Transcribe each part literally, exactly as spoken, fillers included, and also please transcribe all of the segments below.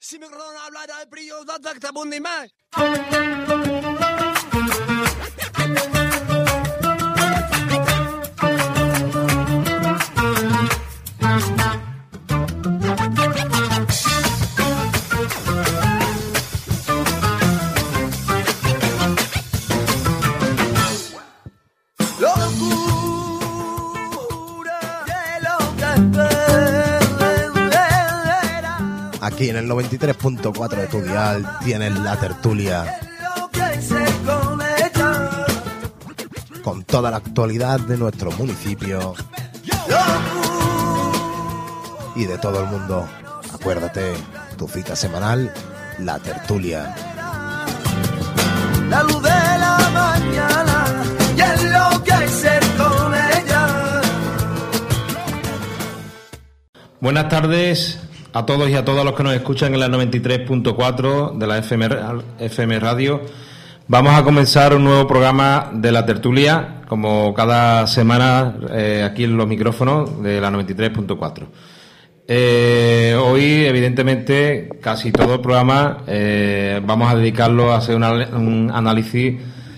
Si me acordaron hablar al brillo, da da bundi mai. Aquí en el noventa y tres punto cuatro de tu dial tienes La Tertulia, con toda la actualidad de nuestro municipio y de todo el mundo. Acuérdate, tu cita semanal, La Tertulia. La luz de la mañana y enloquecer con ella. Buenas tardes a todos y a todas los que nos escuchan en la noventa y tres punto cuatro de la F M, F M Radio. Vamos a comenzar un nuevo programa de La Tertulia, como cada semana, eh, aquí en los micrófonos de la noventa y tres punto cuatro. Eh, hoy, evidentemente, casi todo el programa eh, vamos a dedicarlo a hacer una, un análisis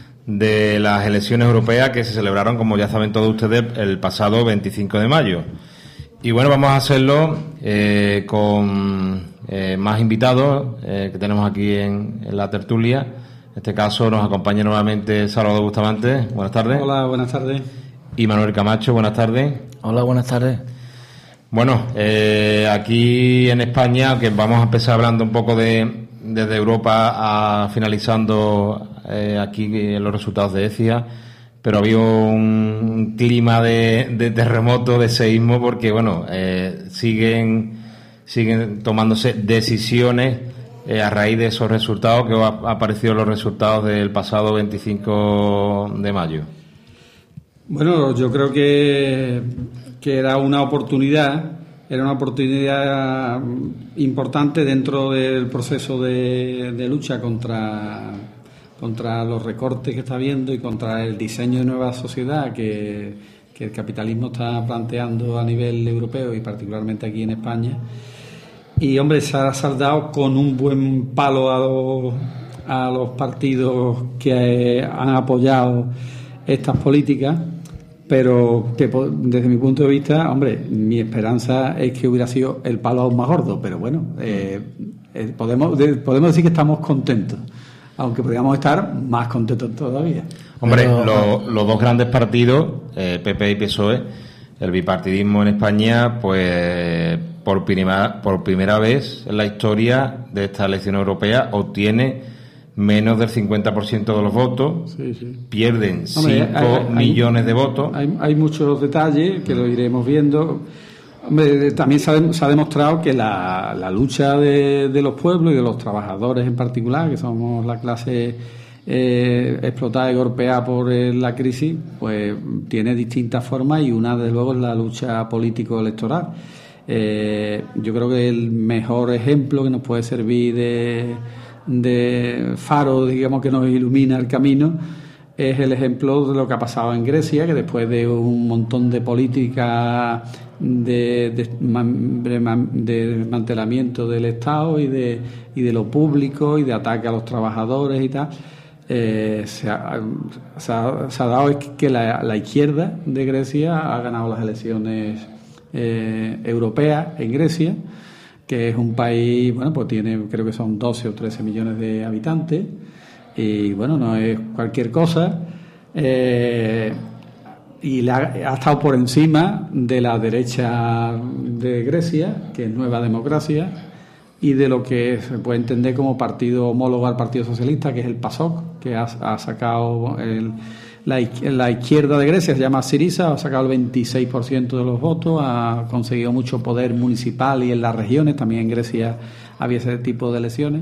de las elecciones europeas que se celebraron, como ya saben todos ustedes, el pasado veinticinco de mayo. Y bueno, vamos a hacerlo eh, con eh, más invitados eh, que tenemos aquí en, en La Tertulia. En este caso nos acompaña nuevamente Salvador Bustamante. Buenas tardes. Hola, buenas tardes. Y Manuel Camacho. Buenas tardes. Hola, buenas tardes. Bueno, eh, aquí en España, aunque vamos a empezar hablando un poco de desde Europa a finalizando eh, aquí los resultados de ECIA, pero había un clima de, de terremoto, de seísmo, porque bueno, eh, siguen siguen tomándose decisiones eh, a raíz de esos resultados, que han aparecido los resultados del pasado veinticinco de mayo. Bueno, yo creo que, que era una oportunidad, era una oportunidad importante dentro del proceso de, de lucha contra... contra los recortes que está habiendo y contra el diseño de nueva sociedad que, que el capitalismo está planteando a nivel europeo y particularmente aquí en España. Y, hombre, se ha saldado con un buen palo a los, a los partidos que han apoyado estas políticas, pero que desde mi punto de vista, hombre, mi esperanza es que hubiera sido el palo aún más gordo, pero bueno, eh, eh, podemos, de, podemos decir que estamos contentos, aunque podríamos estar más contentos todavía. Hombre, Pero, lo, los dos grandes partidos, eh, P P y P S O E, el bipartidismo en España, pues por primera, por primera vez en la historia de esta elección europea obtiene menos del cincuenta por ciento de los votos, Sí, sí. pierden Hombre, cinco hay- hay- millones de votos. Hay, hay muchos detalles que lo iremos viendo. Hombre, también se ha, se ha demostrado que la, la lucha de, de los pueblos y de los trabajadores en particular, que somos la clase eh, explotada y golpeada por eh, la crisis, pues tiene distintas formas, y una, desde luego, es la lucha político-electoral. Eh, yo creo que el mejor ejemplo que nos puede servir de, de faro, digamos, que nos ilumina el camino, es el ejemplo de lo que ha pasado en Grecia, que después de un montón de políticas de, de, de desmantelamiento del Estado y de, y de lo público y de ataque a los trabajadores y tal, eh, se, ha, se, ha, se ha dado es que la, la izquierda de Grecia ha ganado las elecciones eh, europeas en Grecia, que es un país, bueno, pues tiene, creo que son doce o trece millones de habitantes. Y bueno, no es cualquier cosa, eh, y la, ha estado por encima de la derecha de Grecia, que es Nueva Democracia, y de lo que se puede entender como partido homólogo al Partido Socialista, que es el PASOK, que ha, ha sacado el, la, la izquierda de Grecia, se llama Syriza, ha sacado el veintiséis por ciento de los votos, ha conseguido mucho poder municipal y en las regiones, también en Grecia había ese tipo de elecciones.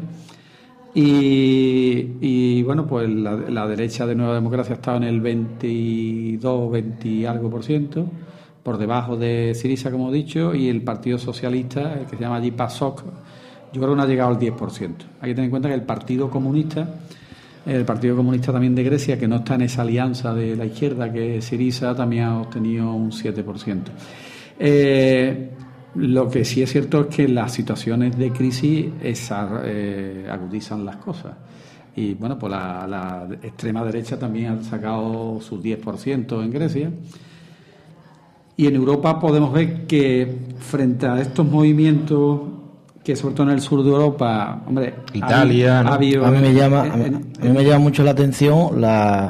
Y, y bueno, pues la, la derecha de Nueva Democracia ha estado en el veintidós, veinte y algo por ciento, por debajo de Syriza, como he dicho, y el Partido Socialista, el que se llama allí PASOK, yo creo que no ha llegado al diez por ciento. Hay que tener en cuenta que el Partido Comunista, el Partido Comunista también de Grecia, que no está en esa alianza de la izquierda que es Syriza, también ha obtenido un siete por ciento. Eh, Lo que sí es cierto es que las situaciones de crisis esa, eh, agudizan las cosas. Y bueno, pues la, la extrema derecha también ha sacado su diez por ciento en Grecia. Y en Europa podemos ver que frente a estos movimientos, que sobre todo en el sur de Europa, hombre, Italia, ha, ¿no? ha habido, a mí me en, llama, en, a mí, en, a mí me llama mucho la atención la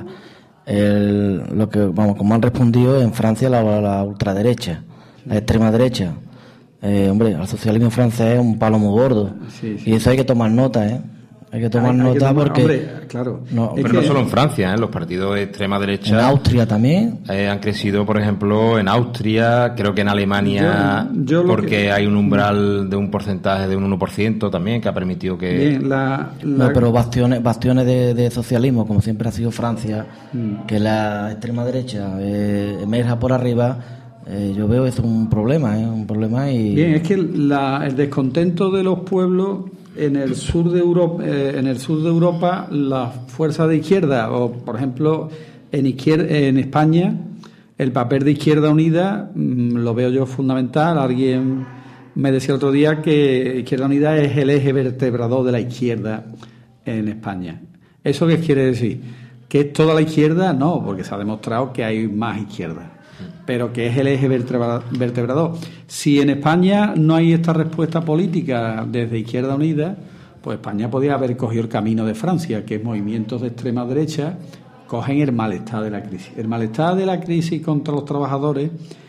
el, lo que vamos como han respondido en Francia la, la ultraderecha, la extrema derecha. Eh, hombre, al socialismo francés es un palo muy gordo. Sí, sí. Y eso hay que tomar nota, ¿eh? Hay que tomar hay, nota hay que tomar, porque... Hombre, claro. No, pero que... no solo en Francia, ¿eh? Los partidos de extrema derecha... En Austria también. Eh, han crecido, por ejemplo, en Austria, creo que en Alemania, yo, yo porque que... hay un umbral de un porcentaje de un uno por ciento también, que ha permitido que... Bien, la, la... No, pero bastiones, bastiones de, de socialismo, como siempre ha sido Francia, mm. que la extrema derecha eh, emerja por arriba... Eh, yo veo eso un problema, ¿eh? Un problema y... Bien, es que la, el descontento de los pueblos en el sur de Europa, eh, en el sur de Europa, las fuerzas de izquierda, o por ejemplo en izquierda, en España, el papel de Izquierda Unida mmm, lo veo yo fundamental. Alguien me decía el otro día que Izquierda Unida es el eje vertebrador de la izquierda en España. ¿Eso qué quiere decir? ¿Que es toda la izquierda? No, porque se ha demostrado que hay más izquierda, pero que es el eje vertebrador. Si en España no hay esta respuesta política desde Izquierda Unida, pues España podría haber cogido el camino de Francia, que movimientos de extrema derecha cogen el malestar de la crisis. El malestar de la crisis contra los trabajadores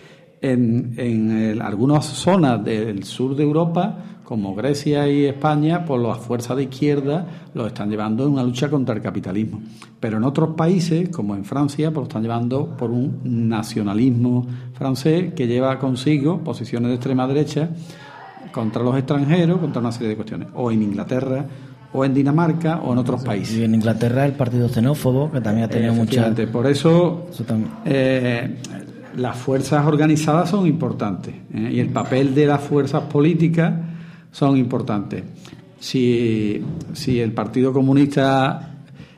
en, en el, algunas zonas del sur de Europa, como Grecia y España, pues las fuerzas de izquierda lo están llevando en una lucha contra el capitalismo. Pero en otros países, como en Francia, pues lo están llevando por un nacionalismo francés que lleva consigo posiciones de extrema derecha contra los extranjeros, contra una serie de cuestiones. O en Inglaterra, o en Dinamarca, o en otros países. Y en Inglaterra el partido xenófobo, que también ha tenido mucha... Por eso, eso eh, las fuerzas organizadas son importantes, ¿eh? Y el papel de las fuerzas políticas son importantes. Si, si el Partido Comunista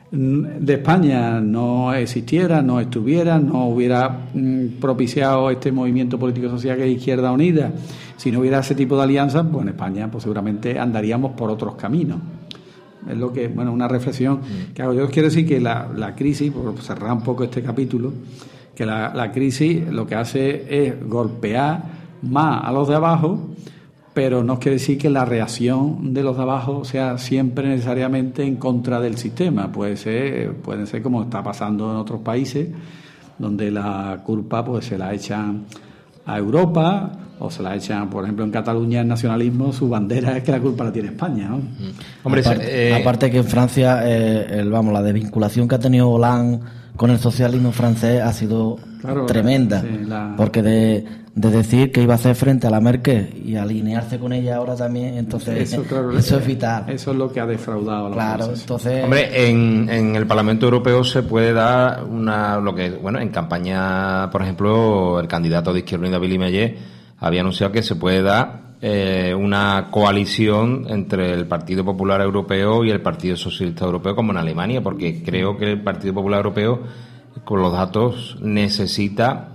de España no existiera, no estuviera, no hubiera mm, propiciado este movimiento político social que es Izquierda Unida, si no hubiera ese tipo de alianzas, pues en España pues seguramente andaríamos por otros caminos. Es lo que, bueno, una reflexión que hago. Yo quiero decir que la, la crisis, por cerrar un poco este capítulo, que la, la crisis lo que hace es golpear más a los de abajo, pero no quiere decir que la reacción de los de abajo sea siempre necesariamente en contra del sistema. Puede ser, puede ser como está pasando en otros países, donde la culpa pues se la echan a Europa, o se la echan, por ejemplo, en Cataluña, el nacionalismo, su bandera es que la culpa la tiene España, ¿no? Hombre, aparte, eh... aparte que en Francia, eh, el, vamos, la desvinculación que ha tenido Hollande con el socialismo francés ha sido claro, tremenda, sí, la... porque de, de decir que iba a hacer frente a la Merkel y alinearse con ella ahora también, entonces eso, claro, eso es vital. Eso es lo que ha defraudado a los claro, franceses. Entonces... Hombre, en, en el Parlamento Europeo se puede dar una, lo que, bueno, en campaña, por ejemplo, el candidato de Izquierda Unida, Billy Meillet, había anunciado que se puede dar eh, una coalición entre el Partido Popular Europeo y el Partido Socialista Europeo, como en Alemania, porque creo que el Partido Popular Europeo, con los datos, necesita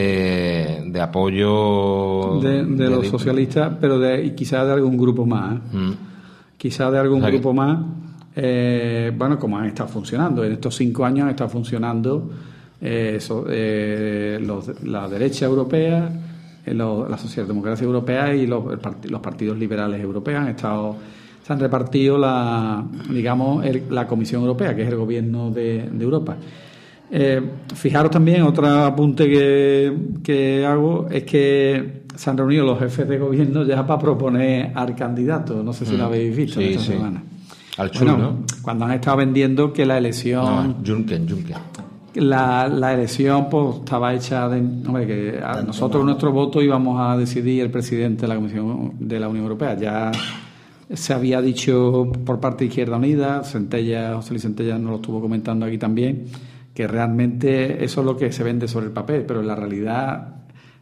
de, de apoyo de, de, de los de, socialistas, pero de, y quizás de algún grupo más, ¿eh? mm. quizás de algún o sea, grupo que... más, eh, bueno, como han estado funcionando en estos cinco años, han estado funcionando eh, so, eh, los, la derecha europea, la socialdemocracia europea y los, los partidos liberales europeos han estado, se han repartido la, digamos, el, la Comisión Europea, que es el gobierno de, de Europa. Eh, fijaros también, otro apunte que, que hago es que se han reunido los jefes de gobierno ya para proponer al candidato. No sé si mm. lo habéis visto sí, esta sí. semana. Al Chul, bueno, ¿no? Cuando han estado vendiendo que la elección... No, Juncker, Juncker. La, la elección pues estaba hecha de, hombre, que a nosotros nuestro voto íbamos a decidir el presidente de la Comisión de la Unión Europea. Ya se había dicho por parte de Izquierda Unida, Centella, José Luis Centella nos lo estuvo comentando aquí también, que realmente eso es lo que se vende sobre el papel, pero en la realidad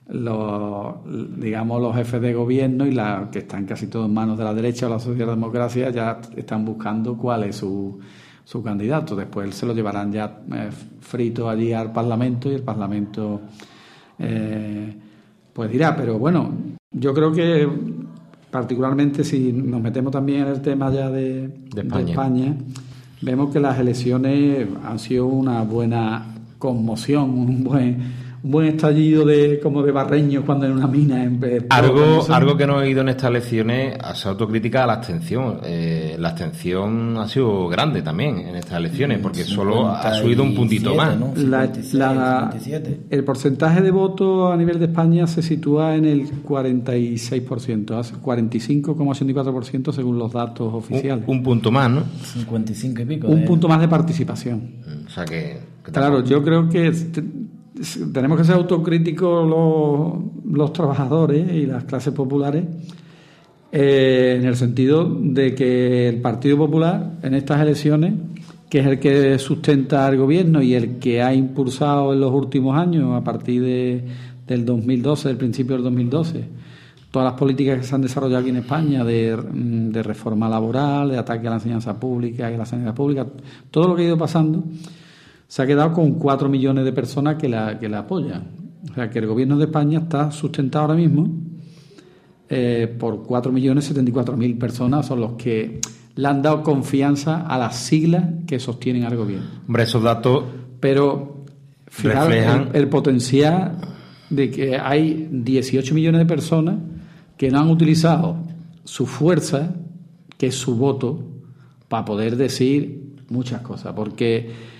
los, digamos, los jefes de gobierno y la que están casi todos en manos de la derecha o la socialdemocracia ya están buscando cuál es su su candidato. Después se lo llevarán ya eh, frito allí al Parlamento y el Parlamento eh, pues dirá, pero bueno, Yo creo que, particularmente si nos metemos también en el tema ya de, de, España. de España, vemos que las elecciones han sido una buena conmoción, un buen... un buen estallido de como de barreños cuando en una mina en, en algo algo que no he oído en estas elecciones ha sido autocrítica a la abstención. Eh, la abstención ha sido grande también en estas elecciones porque solo ha subido un puntito más, ¿no? la, la, el porcentaje de votos a nivel de España se sitúa en el cuarenta y seis por ciento, cuarenta y cinco coma ochenta y cuatro por ciento según los datos oficiales. Un, un punto más, ¿no? cincuenta y cinco y pico. Un de... punto más de participación. O sea que, que claro, yo creo que este, tenemos que ser autocríticos los, los trabajadores y las clases populares eh, en el sentido de que el Partido Popular en estas elecciones, que es el que sustenta al gobierno y el que ha impulsado en los últimos años, a partir de, del dos mil doce, del principio del dos mil doce, todas las políticas que se han desarrollado aquí en España de, de reforma laboral, de ataque a la enseñanza pública y a la sanidad pública, todo lo que ha ido pasando, se ha quedado con cuatro millones de personas que la, que la apoyan. O sea, que el gobierno de España está sustentado ahora mismo eh, por cuatro millones setenta y cuatro mil personas, son los que le han dado confianza a las siglas que sostienen al gobierno. Hombre, esos datos Pero, fijaros reflejan... el, el potencial de que hay dieciocho millones de personas que no han utilizado su fuerza, que es su voto, para poder decir muchas cosas, porque...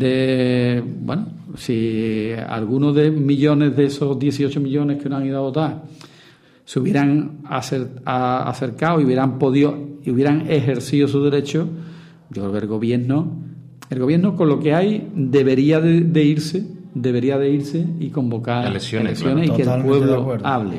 de bueno, si algunos de millones de esos dieciocho millones que no han ido a votar se hubieran acer, a, acercado y hubieran podido y hubieran ejercido su derecho, yo creo que el gobierno el gobierno con lo que hay debería de, de irse debería de irse y convocar elecciones, elecciones claro. Y que el pueblo hable.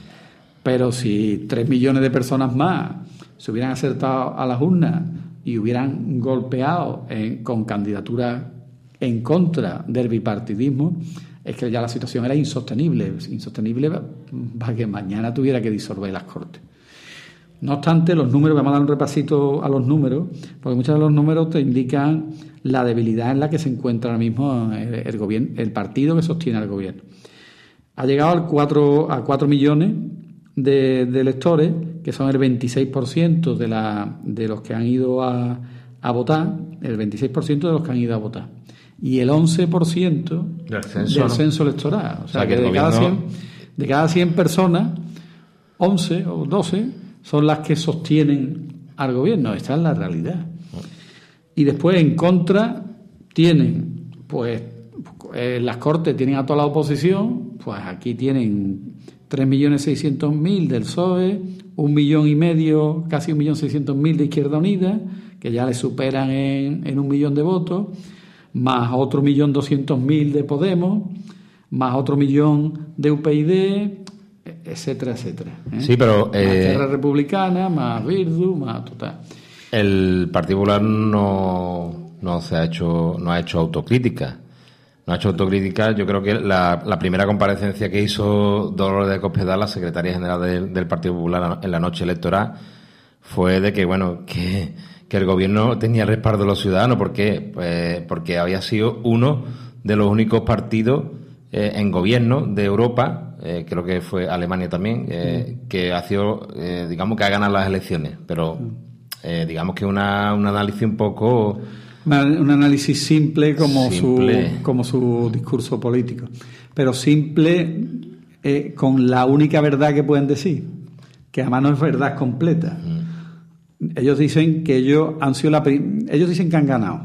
Pero si tres millones de personas más se hubieran acertado a las urnas y hubieran golpeado en, con candidaturas en contra del bipartidismo, es que ya la situación era insostenible, insostenible para que mañana tuviera que disolver las Cortes. No obstante, los números, vamos a dar un repasito a los números, porque muchos de los números te indican la debilidad en la que se encuentra ahora mismo el, el, gobierno, el partido que sostiene al gobierno. Ha llegado al cuatro, a cuatro millones de, de electores, que son el veintiséis por ciento de, la, de los que han ido a, a votar, el veintiséis por ciento de los que han ido a votar, y el once por ciento del censo, del ¿no? censo electoral. O sea, o sea que, que de, gobierno... cada cien, de cada cien personas, once o doce son las que sostienen al gobierno. Esta es la realidad. Y después, en contra, tienen, pues, en las Cortes tienen a toda la oposición, pues aquí tienen tres millones seiscientos mil del P S O E, un millón y medio, casi un millón seiscientos mil de Izquierda Unida, que ya le superan en, en un millón de votos, más otro millón doscientos mil de Podemos, más otro millón de U P y, etcétera, etcétera. ¿eh? Sí, pero... Más eh, Esquerra Republicana, más Bildu, más total. El Partido Popular no, no se ha hecho, no ha hecho autocrítica. No ha hecho autocrítica. Yo creo que la, la primera comparecencia que hizo Dolores de Cospedal, la secretaria general del, del Partido Popular, en la noche electoral, fue de que, bueno, que, que el gobierno tenía el respaldo de los ciudadanos. ¿Por qué? Pues porque había sido uno de los únicos partidos eh, en gobierno de Europa, eh, creo que fue Alemania también, eh, mm. que ha sido, eh, digamos, que ha ganado las elecciones. Pero, eh, digamos que una, un análisis un poco... Un análisis simple como simple. su como su discurso político, pero simple eh, con la única verdad que pueden decir, que además no es verdad completa. Mm. Ellos dicen que ellos han sido la prim- ellos dicen que han ganado,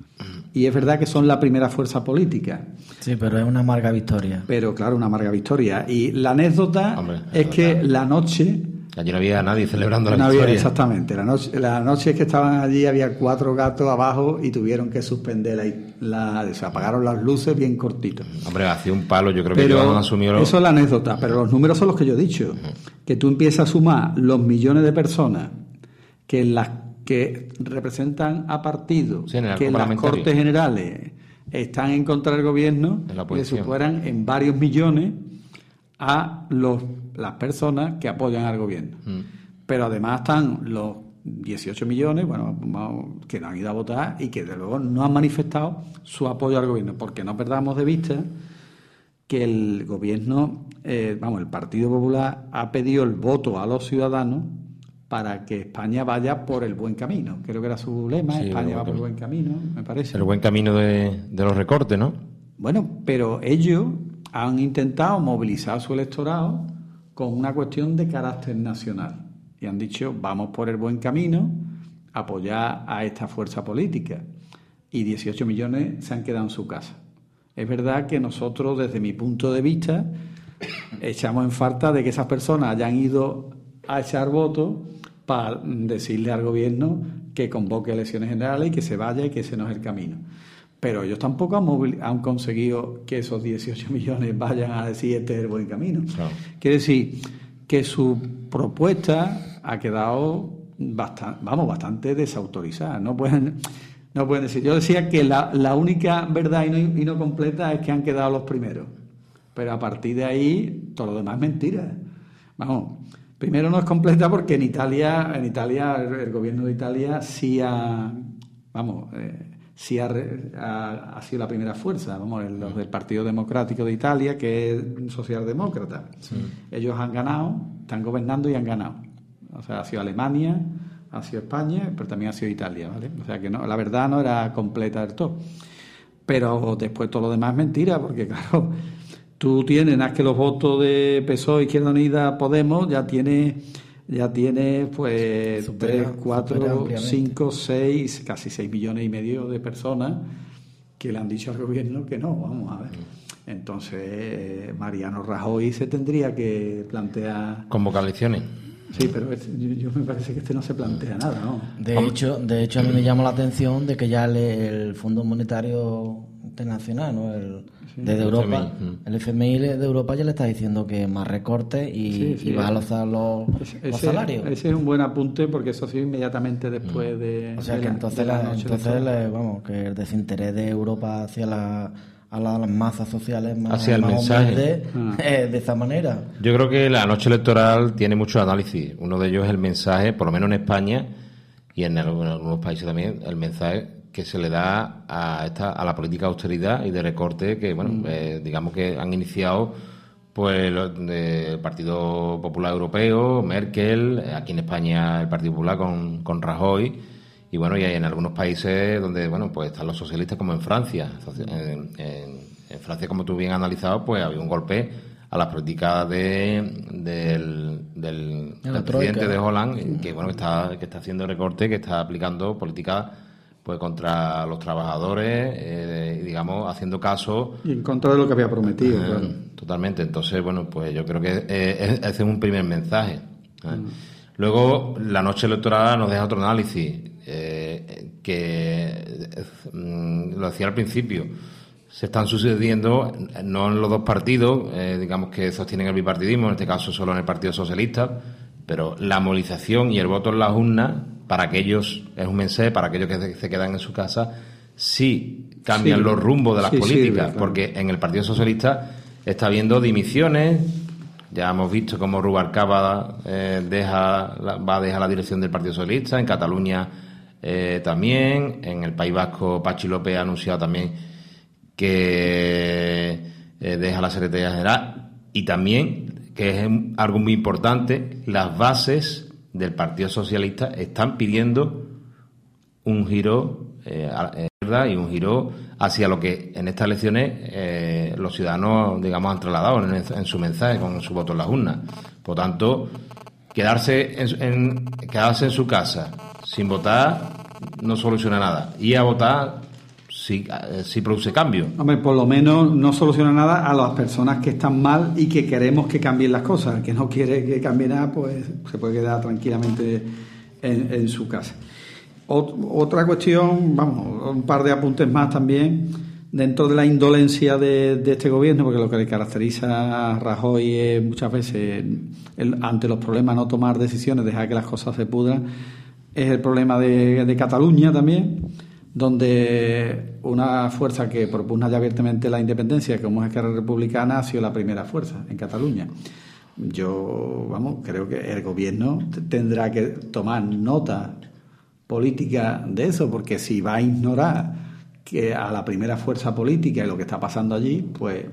y es verdad que son la primera fuerza política. Sí, pero es una amarga victoria. Pero claro, una amarga victoria. Y la anécdota Hombre, es que la noche... Allí no había nadie celebrando la no victoria. Había, exactamente. La noche, la noche que estaban allí había cuatro gatos abajo y tuvieron que suspender la, la se apagaron las luces bien cortitos. Hombre, hacía un palo, yo creo pero que yo asumió... Eso es la anécdota, pero los números son los que yo he dicho. Uh-huh. Que tú empiezas a sumar los millones de personas que en las que representan a partidos, sí, que en las Cortes Generales están en contra del gobierno, que superan en varios millones a los las personas que apoyan al gobierno. Mm. Pero además están los dieciocho millones, bueno, que no han ido a votar y que de luego no han manifestado su apoyo al gobierno, porque no perdamos de vista que el gobierno, eh, vamos, el Partido Popular ha pedido el voto a los ciudadanos para que España vaya por el buen camino. Creo que era su lema, sí, España va por el buen camino, me parece. El buen camino de, de los recortes, ¿no? Bueno, pero ellos han intentado movilizar su electorado con una cuestión de carácter nacional. Y han dicho, vamos por el buen camino, apoyar a esta fuerza política. Y dieciocho millones se han quedado en su casa. Es verdad que nosotros, desde mi punto de vista, echamos en falta de que esas personas hayan ido a echar votos para decirle al gobierno que convoque elecciones generales y que se vaya y que ese no es el camino. Pero ellos tampoco han, movil- han conseguido que esos dieciocho millones vayan a decir este es el buen camino. Claro. Quiere decir que su propuesta ha quedado bastante, vamos, bastante desautorizada. No pueden, no pueden decir. Yo decía que la, la única verdad y no, y no completa es que han quedado los primeros. Pero a partir de ahí, todo lo demás es mentira. Vamos. Primero no es completa porque en Italia, en Italia el, el gobierno de Italia sí ha, vamos, eh, sí ha, ha, ha sido la primera fuerza, vamos, los del Partido Democrático de Italia, que es socialdemócrata. Sí. Ellos han ganado, están gobernando y han ganado. O sea, ha sido Alemania, ha sido España, pero también ha sido Italia, ¿vale? O sea que no, la verdad no era completa del todo. Pero después todo lo demás es mentira, porque claro, tú tienes, más que los votos de P S O E, Izquierda Unida, Podemos, ya tiene, ya tiene pues tres, cuatro, cinco, seis, casi seis millones y medio de personas que le han dicho al gobierno que no, vamos a ver. Entonces, eh, Mariano Rajoy se tendría que plantear... Convocar elecciones. Sí, pero es, yo, yo me parece que este no se plantea nada, ¿no? De hecho, de hecho a mí me llama la atención de que ya el, el Fondo Monetario Internacional, ¿no? El, sí, desde Europa, F M I. El F M I de Europa ya le está diciendo que más recortes y, sí, sí, y va a alzar los, ese, los salarios. Ese es un buen apunte porque eso sí inmediatamente después de... O sea de que la, entonces, la la, entonces le, vamos, que el desinterés de Europa hacia la... a las masas sociales más, hacia el más mensaje de, ah. eh, de esa manera. Yo creo que la noche electoral tiene mucho análisis. Uno de ellos es el mensaje, por lo menos en España y en algunos países también, el mensaje que se le da a esta a la política de austeridad y de recorte que, bueno, mm. eh, digamos que han iniciado pues el Partido Popular Europeo, Merkel, aquí en España el Partido Popular con, con Rajoy. Y bueno, y hay en algunos países donde, bueno, pues están los socialistas, como en Francia. En, en, en Francia, como tú bien has analizado, pues había un golpe a las políticas de, del, del, del presidente de Hollande, que bueno, que está, que está haciendo recorte, que está aplicando políticas pues contra los trabajadores, eh, y digamos, haciendo caso... Y en contra de lo que había prometido, eh, claro. Totalmente. Entonces, bueno, pues yo creo que eh, ese es un primer mensaje. ¿eh? Mm. Luego, la noche electoral nos deja otro análisis. Eh, que eh, lo decía al principio, se están sucediendo no en los dos partidos, eh, digamos que sostienen el bipartidismo, en este caso solo en el Partido Socialista, pero la movilización y el voto en las urnas, para aquellos, es un mensaje para aquellos que se, se quedan en su casa, sí cambian sí, los rumbos de las sí, políticas, sí, claro. Porque en el Partido Socialista está habiendo dimisiones. Ya hemos visto cómo Rubalcaba eh, deja, va a dejar la dirección del Partido Socialista, en Cataluña Eh, también, en el País Vasco Pachi López ha anunciado también que eh, deja la Secretaría General, y también, que es algo muy importante, las bases del Partido Socialista están pidiendo un giro eh, a la izquierda y un giro hacia lo que en estas elecciones eh, los ciudadanos, digamos, han trasladado en, en su mensaje con su voto en las urnas. Por tanto, quedarse en, en, quedarse en su casa sin votar no soluciona nada. Ir a votar sí, sí produce cambio. Hombre, por lo menos no soluciona nada a las personas que están mal y que queremos que cambien las cosas. El que no quiere que cambie nada, pues se puede quedar tranquilamente en, en su casa. Ot- otra cuestión, vamos, un par de apuntes más también, dentro de la indolencia de, de este gobierno, porque lo que le caracteriza a Rajoy es muchas veces, el, ante los problemas, no tomar decisiones, dejar que las cosas se pudran. Es el problema de, de Cataluña también, donde una fuerza que propugna ya abiertamente la independencia, como es Esquerra Republicana, ha sido la primera fuerza en Cataluña. Yo, vamos, creo que el gobierno tendrá que tomar nota política de eso, porque si va a ignorar que a la primera fuerza política y lo que está pasando allí, pues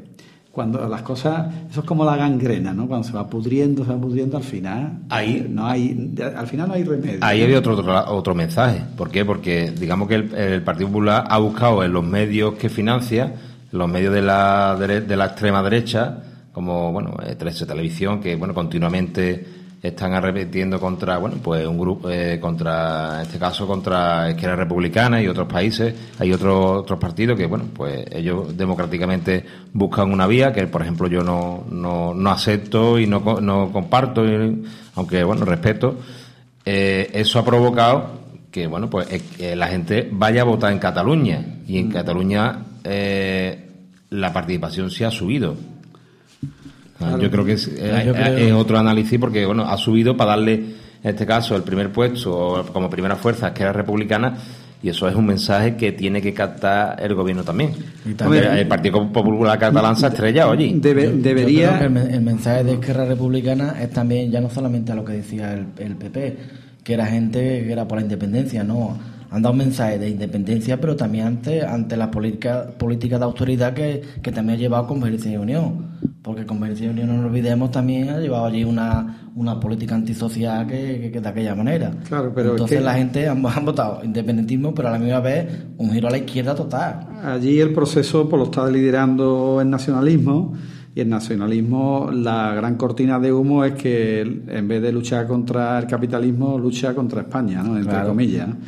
cuando las cosas, eso es como la gangrena, ¿no? Cuando se va pudriendo, se va pudriendo, al final ahí no hay, al final no hay remedio. Ahí hay otro, otro otro mensaje. ¿Por qué? Porque digamos que el, el Partido Popular ha buscado en los medios que financia, en los medios de la de la extrema derecha, como bueno, Trece Televisión, que bueno, continuamente están arremetiendo contra, bueno, pues un grupo, eh, contra, en este caso, contra Izquierda Republicana y otros países. Hay otros otros partidos que, bueno, pues ellos democráticamente buscan una vía que, por ejemplo, yo no no, no acepto y no, no comparto, aunque, bueno, respeto. Eh, eso ha provocado que, bueno, pues eh, que la gente vaya a votar en Cataluña. Y en Cataluña eh, la participación sí ha subido. Claro. Yo creo que es, es, creo... es otro análisis porque, bueno, ha subido para darle, en este caso, el primer puesto como primera fuerza a Izquierda Republicana, y eso es un mensaje que tiene que captar el gobierno también. Y también el, el Partido Popular Catalán se ha estrellado allí. Debe, debería... Yo creo que el, el mensaje de Izquierda Republicana es también, ya no solamente a lo que decía el, el P P, que era gente que era por la independencia, no... Han dado un mensaje de independencia, pero también ante, ante las políticas políticas de autoridad que, que también ha llevado Convergencia y Unión. Porque Convergencia y Unión, no nos olvidemos, también ha llevado allí una, una política antisocial que, que, que de aquella manera. Claro, pero entonces es que... la gente han, han votado independentismo, pero a la misma vez un giro a la izquierda total. Allí el proceso pues, lo está liderando el nacionalismo, y el nacionalismo, la gran cortina de humo es que en vez de luchar contra el capitalismo, lucha contra España, ¿no? Entre claro. comillas, ¿no?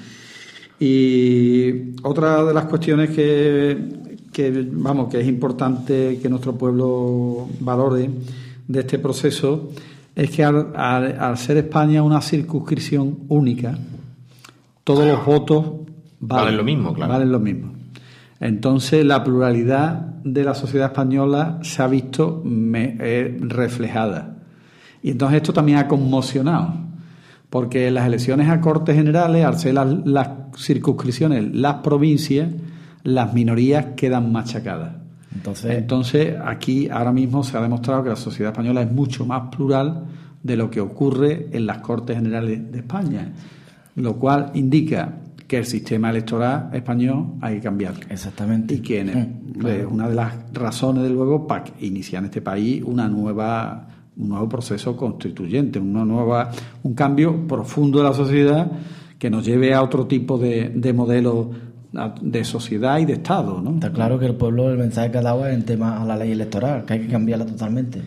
Y otra de las cuestiones que, que, vamos, que es importante que nuestro pueblo valore de este proceso es que al, al, al ser España una circunscripción única, todos los votos valen, valen lo mismo, claro. Valen lo mismo. Entonces la pluralidad de la sociedad española se ha visto me, eh, reflejada. Y entonces esto también ha conmocionado. Porque en las elecciones a Cortes Generales, al ser las, las circunscripciones, las provincias, las minorías quedan machacadas. Entonces, Entonces, aquí ahora mismo se ha demostrado que la sociedad española es mucho más plural de lo que ocurre en las Cortes Generales de España, lo cual indica que el sistema electoral español hay que cambiarlo. Exactamente. Y que en el, mm, claro. es una de las razones, de luego, para iniciar en este país una nueva... un nuevo proceso constituyente, una nueva, un cambio profundo de la sociedad que nos lleve a otro tipo de, de modelo de sociedad y de Estado, ¿no? Está claro que el pueblo, el mensaje que ha dado es en tema a la ley electoral, que hay que cambiarla totalmente.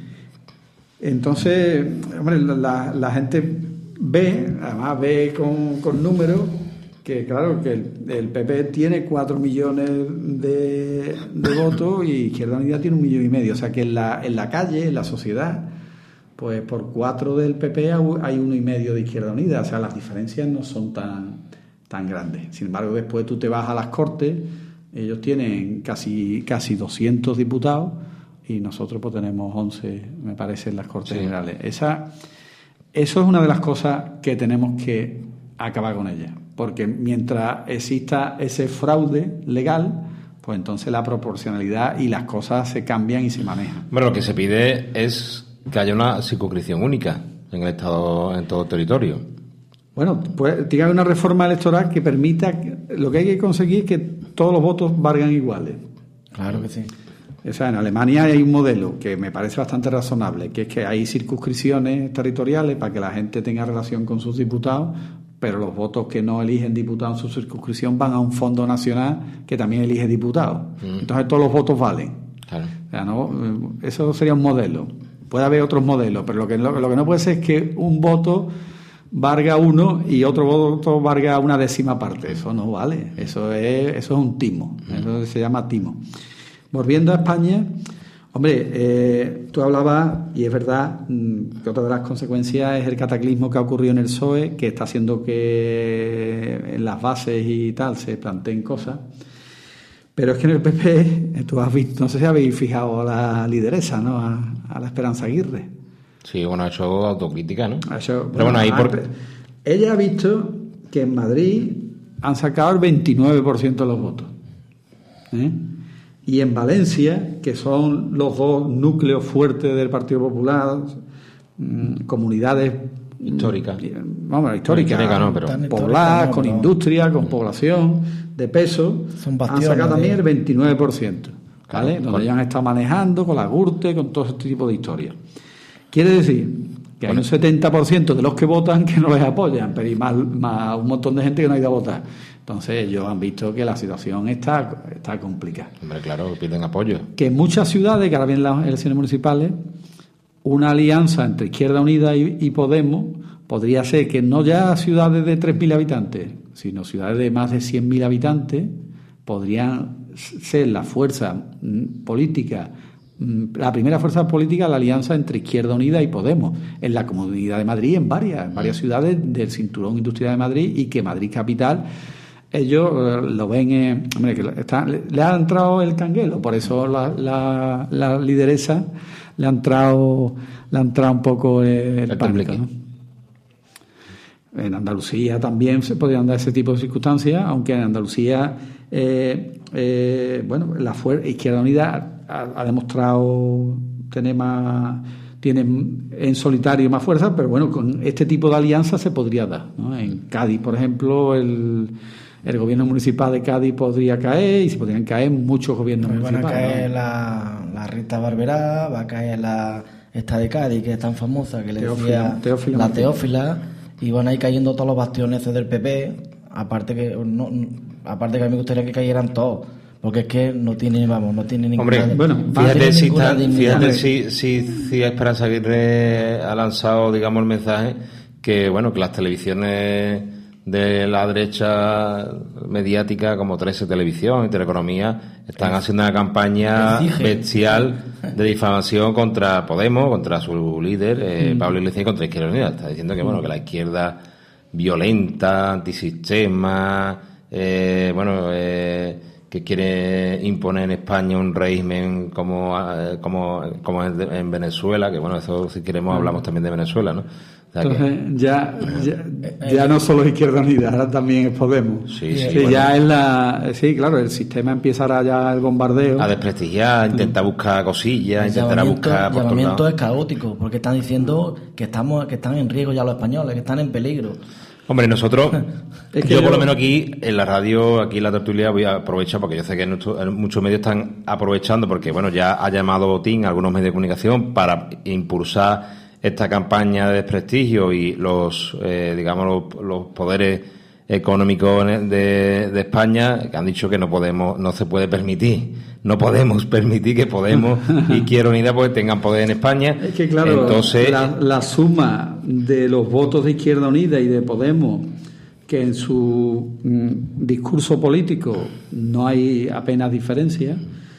Entonces, hombre, la, la gente ve, además ve con, con números, que claro, que el, el P P tiene cuatro millones de, de votos y Izquierda Unida tiene un millón y medio, o sea que en la, en la calle, en la sociedad, pues por cuatro del P P hay uno y medio de Izquierda Unida, o sea, las diferencias no son tan, tan grandes. Sin embargo, después tú te vas a las Cortes, ellos tienen casi casi doscientos diputados y nosotros pues tenemos once, me parece, en las Cortes sí. Generales. Esa, eso es una de las cosas que tenemos que acabar con ella, porque mientras exista ese fraude legal, pues entonces la proporcionalidad y las cosas se cambian y se manejan. Bueno, lo que se pide es que haya una circunscripción única en el Estado, en todo el territorio. Bueno, pues tiene que haber una reforma electoral que permita, lo que hay que conseguir es que todos los votos valgan iguales. Claro que sí. O sea, en Alemania hay un modelo que me parece bastante razonable, que es que hay circunscripciones territoriales para que la gente tenga relación con sus diputados, pero los votos que no eligen diputados en su circunscripción van a un fondo nacional que también elige diputados. Mm. Entonces todos los votos valen. Claro. O sea, ¿no? Eso sería un modelo. Puede haber otros modelos, pero lo que, lo, lo que no puede ser es que un voto valga uno y otro voto valga una décima parte. Eso no vale. Eso es, eso es un timo. Eso se llama timo. Volviendo a España, hombre, eh, tú hablabas, y es verdad, que otra de las consecuencias es el cataclismo que ha ocurrido en el P S O E, que está haciendo que en las bases y tal se planteen cosas. Pero es que en el P P, tú has visto, no sé si habéis fijado a la lideresa, ¿no? A, a la Esperanza Aguirre. Sí, bueno, ha hecho autocrítica, ¿no? Ha hecho, Pero bueno, ahí por... Ella ha visto que en Madrid han sacado el veintinueve por ciento de los votos. ¿Eh? Y en Valencia, que son los dos núcleos fuertes del Partido Popular, mmm, comunidades históricas, vamos, históricas, histórica, no, pero pobladas, no, con no. industria, con población, de peso, han sacado también de... el veintinueve por ciento. ¿vale? Claro, donde ellos han estado manejando con la Gürtel, con todo este tipo de historias. Quiere decir que bueno, hay un setenta por ciento de los que votan que no les apoyan, pero hay más, más un montón de gente que no ha ido a votar. Entonces ellos han visto que la situación está, está complicada. Hombre, claro, piden apoyo. Que en muchas ciudades, que ahora vienen las elecciones municipales, una alianza entre Izquierda Unida y, y Podemos podría ser que no ya ciudades de tres mil habitantes, sino ciudades de más de cien mil habitantes, podrían ser la fuerza política, la primera fuerza política, la alianza entre Izquierda Unida y Podemos, en la Comunidad de Madrid, en varias, en varias ciudades del cinturón industrial de Madrid, y que Madrid capital, ellos eh, lo ven, eh, hombre, que está, le, le ha entrado el canguelo, por eso la, la, la lideresa le ha entrado, le ha entrado un poco el, el pánico, ¿no? En Andalucía también se podrían dar ese tipo de circunstancias, aunque en Andalucía, eh, eh, bueno, la fuer- Izquierda Unida ha, ha demostrado tener más, tiene en solitario más fuerza, pero bueno, con este tipo de alianzas se podría dar, ¿no? En Cádiz, por ejemplo, el, el gobierno municipal de Cádiz podría caer, y se podrían caer muchos gobiernos Van municipales. a caer, ¿no? la, la Rita Barberá, va a caer la esta de Cádiz, que es tan famosa, que le Teófila, decía Teófila la Martín. Teófila, y van a ir cayendo todos los bastiones del P P, aparte que no, aparte que a mí me gustaría que cayeran todos, porque es que no tienen, vamos, no tienen ninguna. Hombre, bueno, fíjate, si, ninguna está, dignidad. fíjate si, si, si Esperanza Aguirre ha lanzado, digamos, el mensaje que, bueno, que las televisiones de la derecha mediática, como trece Televisión y Teleeconomía, están haciendo una campaña bestial de difamación contra Podemos, contra su líder, eh, mm. Pablo Iglesias, y contra Izquierda Unida. Está diciendo que, bueno, que la izquierda violenta, antisistema, eh, bueno, eh, que quiere imponer en España un régimen como, eh, como, como en Venezuela, que, bueno, eso si queremos hablamos también de Venezuela, ¿no? Entonces ya, ya, ya no solo es Izquierda Unida, ahora también es Podemos. Sí, sí, sí, bueno. ya es la, sí, claro, el sistema empezará ya el bombardeo. A desprestigiar, intentar buscar cosillas, intentar buscar por El todos llamamiento lados. es caótico, porque están diciendo que estamos, que están en riesgo ya los españoles, que están en peligro. Hombre, nosotros, es que yo, yo por lo menos aquí en la radio, aquí en la tertulia, voy a aprovechar, porque yo sé que nuestro, muchos medios están aprovechando, porque bueno, ya ha llamado botín a algunos medios de comunicación para impulsar esta campaña de desprestigio, y los, eh, digamos, los, los poderes económicos de, de España, que han dicho que no podemos, no se puede permitir, no podemos permitir que Podemos y Izquierda Unida pues tengan poder en España. Es que claro, entonces la, la suma de los votos de Izquierda Unida y de Podemos, que en su mm, discurso político no hay apenas diferencia,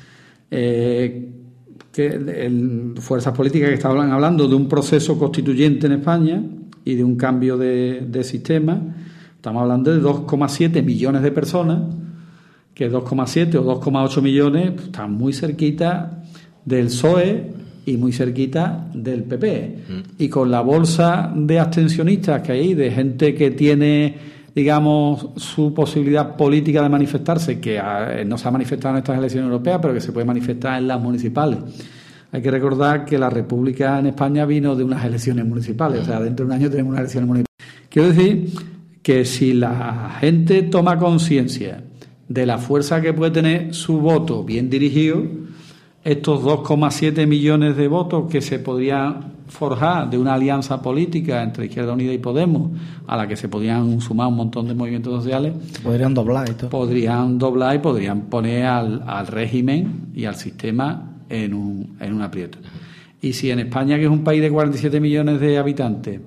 eh, que el, fuerzas políticas que estaban hablando de un proceso constituyente en España y de un cambio de, de sistema. Estamos hablando de dos coma siete millones de personas, que dos coma siete o dos coma ocho millones pues, están muy cerquita del P S O E y muy cerquita del P P. Mm. Y con la bolsa de abstencionistas que hay, de gente que tiene, digamos, su posibilidad política de manifestarse, que a, no se ha manifestado en estas elecciones europeas, pero que se puede manifestar en las municipales. Hay que recordar que la República en España vino de unas elecciones municipales, o sea, dentro de un año tenemos unas elecciones municipales. Quiero decir que si la gente toma conciencia de la fuerza que puede tener su voto bien dirigido, estos dos coma siete millones de votos que se podrían forjar de una alianza política entre Izquierda Unida y Podemos, a la que se podrían sumar un montón de movimientos sociales, podrían doblar y todo. Podrían doblar y podrían poner al, al régimen y al sistema en un, en un aprieto. Y si en España, que es un país de cuarenta y siete millones de habitantes,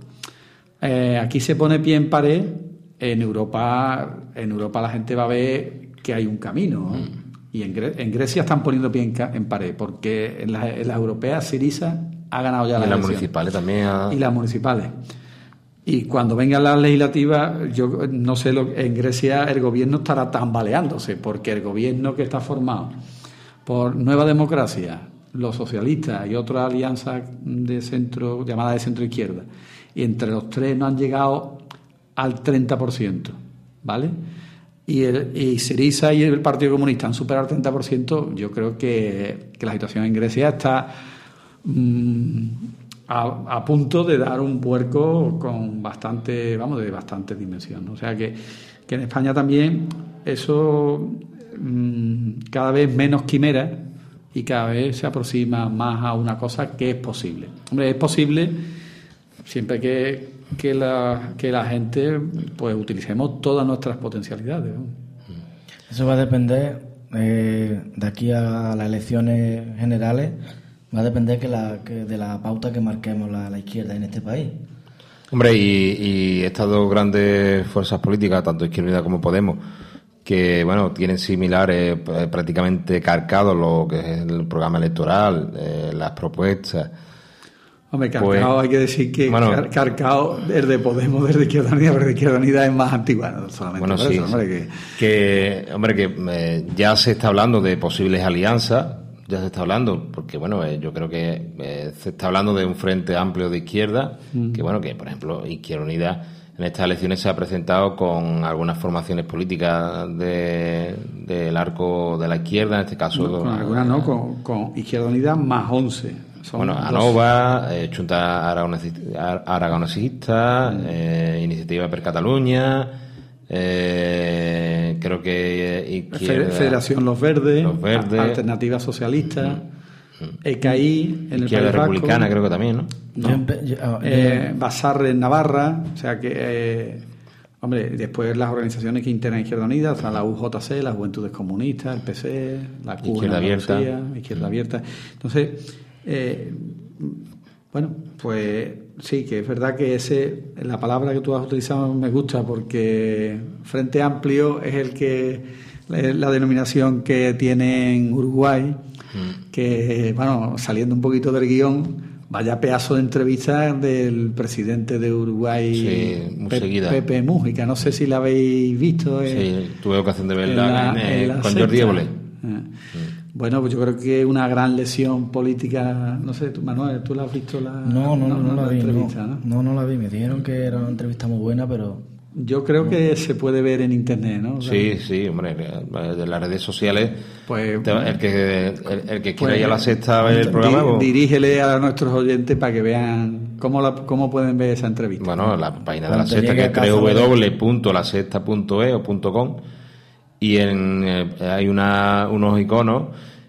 eh, aquí se pone pie en pared, en Europa, en Europa la gente va a ver que hay un camino, ¿no? Mm. Y en, Gre- en Grecia están poniendo pie en, ca- en pared, porque en, la, en las europeas Syriza ha ganado ya y las las elecciones. municipales también ha... Y las municipales. Y cuando vengan las legislativas, yo no sé, lo, en Grecia el gobierno estará tambaleándose, porque el gobierno que está formado por Nueva Democracia, los socialistas y otra alianza de centro, llamada de centro izquierda, y entre los tres no han llegado al treinta por ciento, ¿vale? Y, el, y Syriza y el Partido Comunista han superado el treinta por ciento. Yo creo que, que la situación en Grecia está mmm, a, a punto de dar un vuelco con bastante, vamos, de bastante dimensión, ¿no? O sea que, que en España también eso mmm, cada vez menos quimera, y cada vez se aproxima más a una cosa que es posible. Hombre, es posible siempre que, que, la, que la gente pues utilicemos todas nuestras potencialidades, ¿no? Eso va a depender, eh, de aquí a las elecciones generales, va a depender que la, que de la pauta que marquemos la, la izquierda en este país. Hombre, y, y estas dos grandes fuerzas políticas, tanto Izquierda Unida como Podemos, que bueno, tienen similares, eh, prácticamente calcados lo que es el programa electoral, eh, las propuestas. Hombre, Carcao, pues, hay que decir que bueno, Carcao, el de Podemos, desde Izquierda Unida, pero de Izquierda Unida es más antigua, no solamente bueno, por sí, eso, hombre, que... que hombre, que eh, ya se está hablando de posibles alianzas, ya se está hablando, porque bueno, eh, yo creo que eh, se está hablando de un frente amplio de izquierda, mm. que bueno, que por ejemplo Izquierda Unida en estas elecciones se ha presentado con algunas formaciones políticas de, del arco de la izquierda, en este caso... No, con algunas no, con, con Izquierda Unida más once. Son bueno, ANOVA, eh, Junta Aragonesista, mm. eh, Iniciativa per Cataluña, eh, creo que Izquierda, Federación Los Verdes, Los Verdes Alternativa Socialista, mm. E K I en Izquierda el País Republicana, Vasco, creo que también, ¿no? no. Yo, yo, yo, eh, Basarre en Navarra, o sea que... Eh, Hombre, después las organizaciones que integran Izquierda Unida, o sea, la U J C, las Juventudes Comunistas, el P C, la C U, Izquierda Abierta. Izquierda Abierta. Entonces, eh, bueno, pues sí, que es verdad que ese, la palabra que tú has utilizado me gusta, porque Frente Amplio es el que la denominación que tiene en Uruguay, mm. que, bueno, saliendo un poquito del guión, vaya pedazo de entrevista del presidente de Uruguay, sí, muy Pe- seguida. Pepe Mújica. No sé si la habéis visto. Sí, eh, tuve ocasión de verla en la, en, en con sexta. Jordi Évole. Eh. Bueno, pues yo creo que una gran lesión política. No sé, tú, Manuel, ¿tú la has visto? La, no, no, no, no, no la, la vi. Entrevista, no, ¿no? no, no la vi. Me dijeron que era una entrevista muy buena, pero... Yo creo que se puede ver en internet, ¿no? O sea, sí, sí, hombre, de las redes sociales, pues, el que el, el que quiera pues, ir a la sexta a ver el programa... Di, dirígele a nuestros oyentes para que vean cómo la, cómo pueden ver esa entrevista. Bueno, la página de la sexta, que es doble u doble u doble u punto la sexta punto e o .com, y en, eh, hay una, unos iconos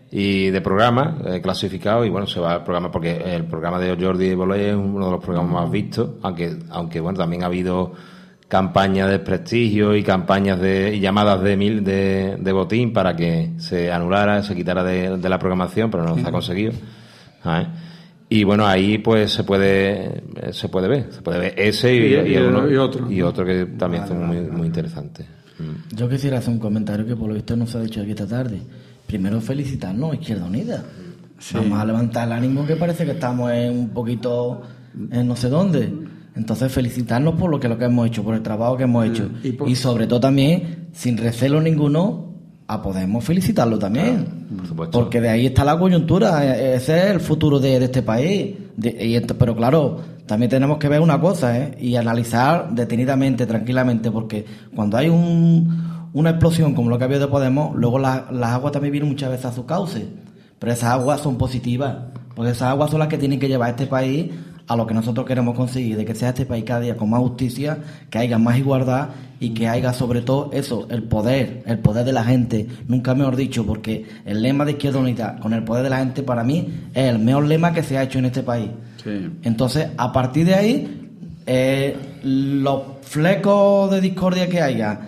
y de programa eh, clasificados, y bueno, se va al programa, porque el programa de Jordi Évole es uno de los programas más vistos, aunque aunque bueno, también ha habido campañas de prestigio y campañas de y llamadas de mil de, de botín para que se anulara, se quitara de, de la programación, pero no se ha conseguido. ¿Sabes? Y bueno, ahí pues se puede se puede ver, se puede ver ese y, y, y, y, uno, y otro y otro que también vale, son muy, muy interesantes. Yo quisiera hacer un comentario que por lo visto no se ha dicho aquí esta tarde. Primero felicitarnos, Izquierda Unida. Sí. Vamos a levantar el ánimo, que parece que estamos en un poquito en no sé dónde. Entonces felicitarnos por lo que lo que hemos hecho, por el trabajo que hemos hecho, y, por... y sobre todo también, sin recelo ninguno, a Podemos felicitarlo también, claro, porque de ahí está la coyuntura, ese es el futuro de, de este país. De, y esto, pero claro, también tenemos que ver una cosa, ¿eh? Y analizar detenidamente, tranquilamente, porque cuando hay un, una explosión como lo que ha habido de Podemos, luego la, las aguas también vienen muchas veces a su cauce, pero esas aguas son positivas, porque esas aguas son las que tienen que llevar a este país a lo que nosotros queremos conseguir, de que sea este país cada día con más justicia, que haya más igualdad y que haya sobre todo eso, el poder, el poder de la gente, nunca mejor dicho, porque el lema de Izquierda Unida con el poder de la gente para mí es el mejor lema que se ha hecho en este país. Sí. Entonces, a partir de ahí, eh, los flecos de discordia que haya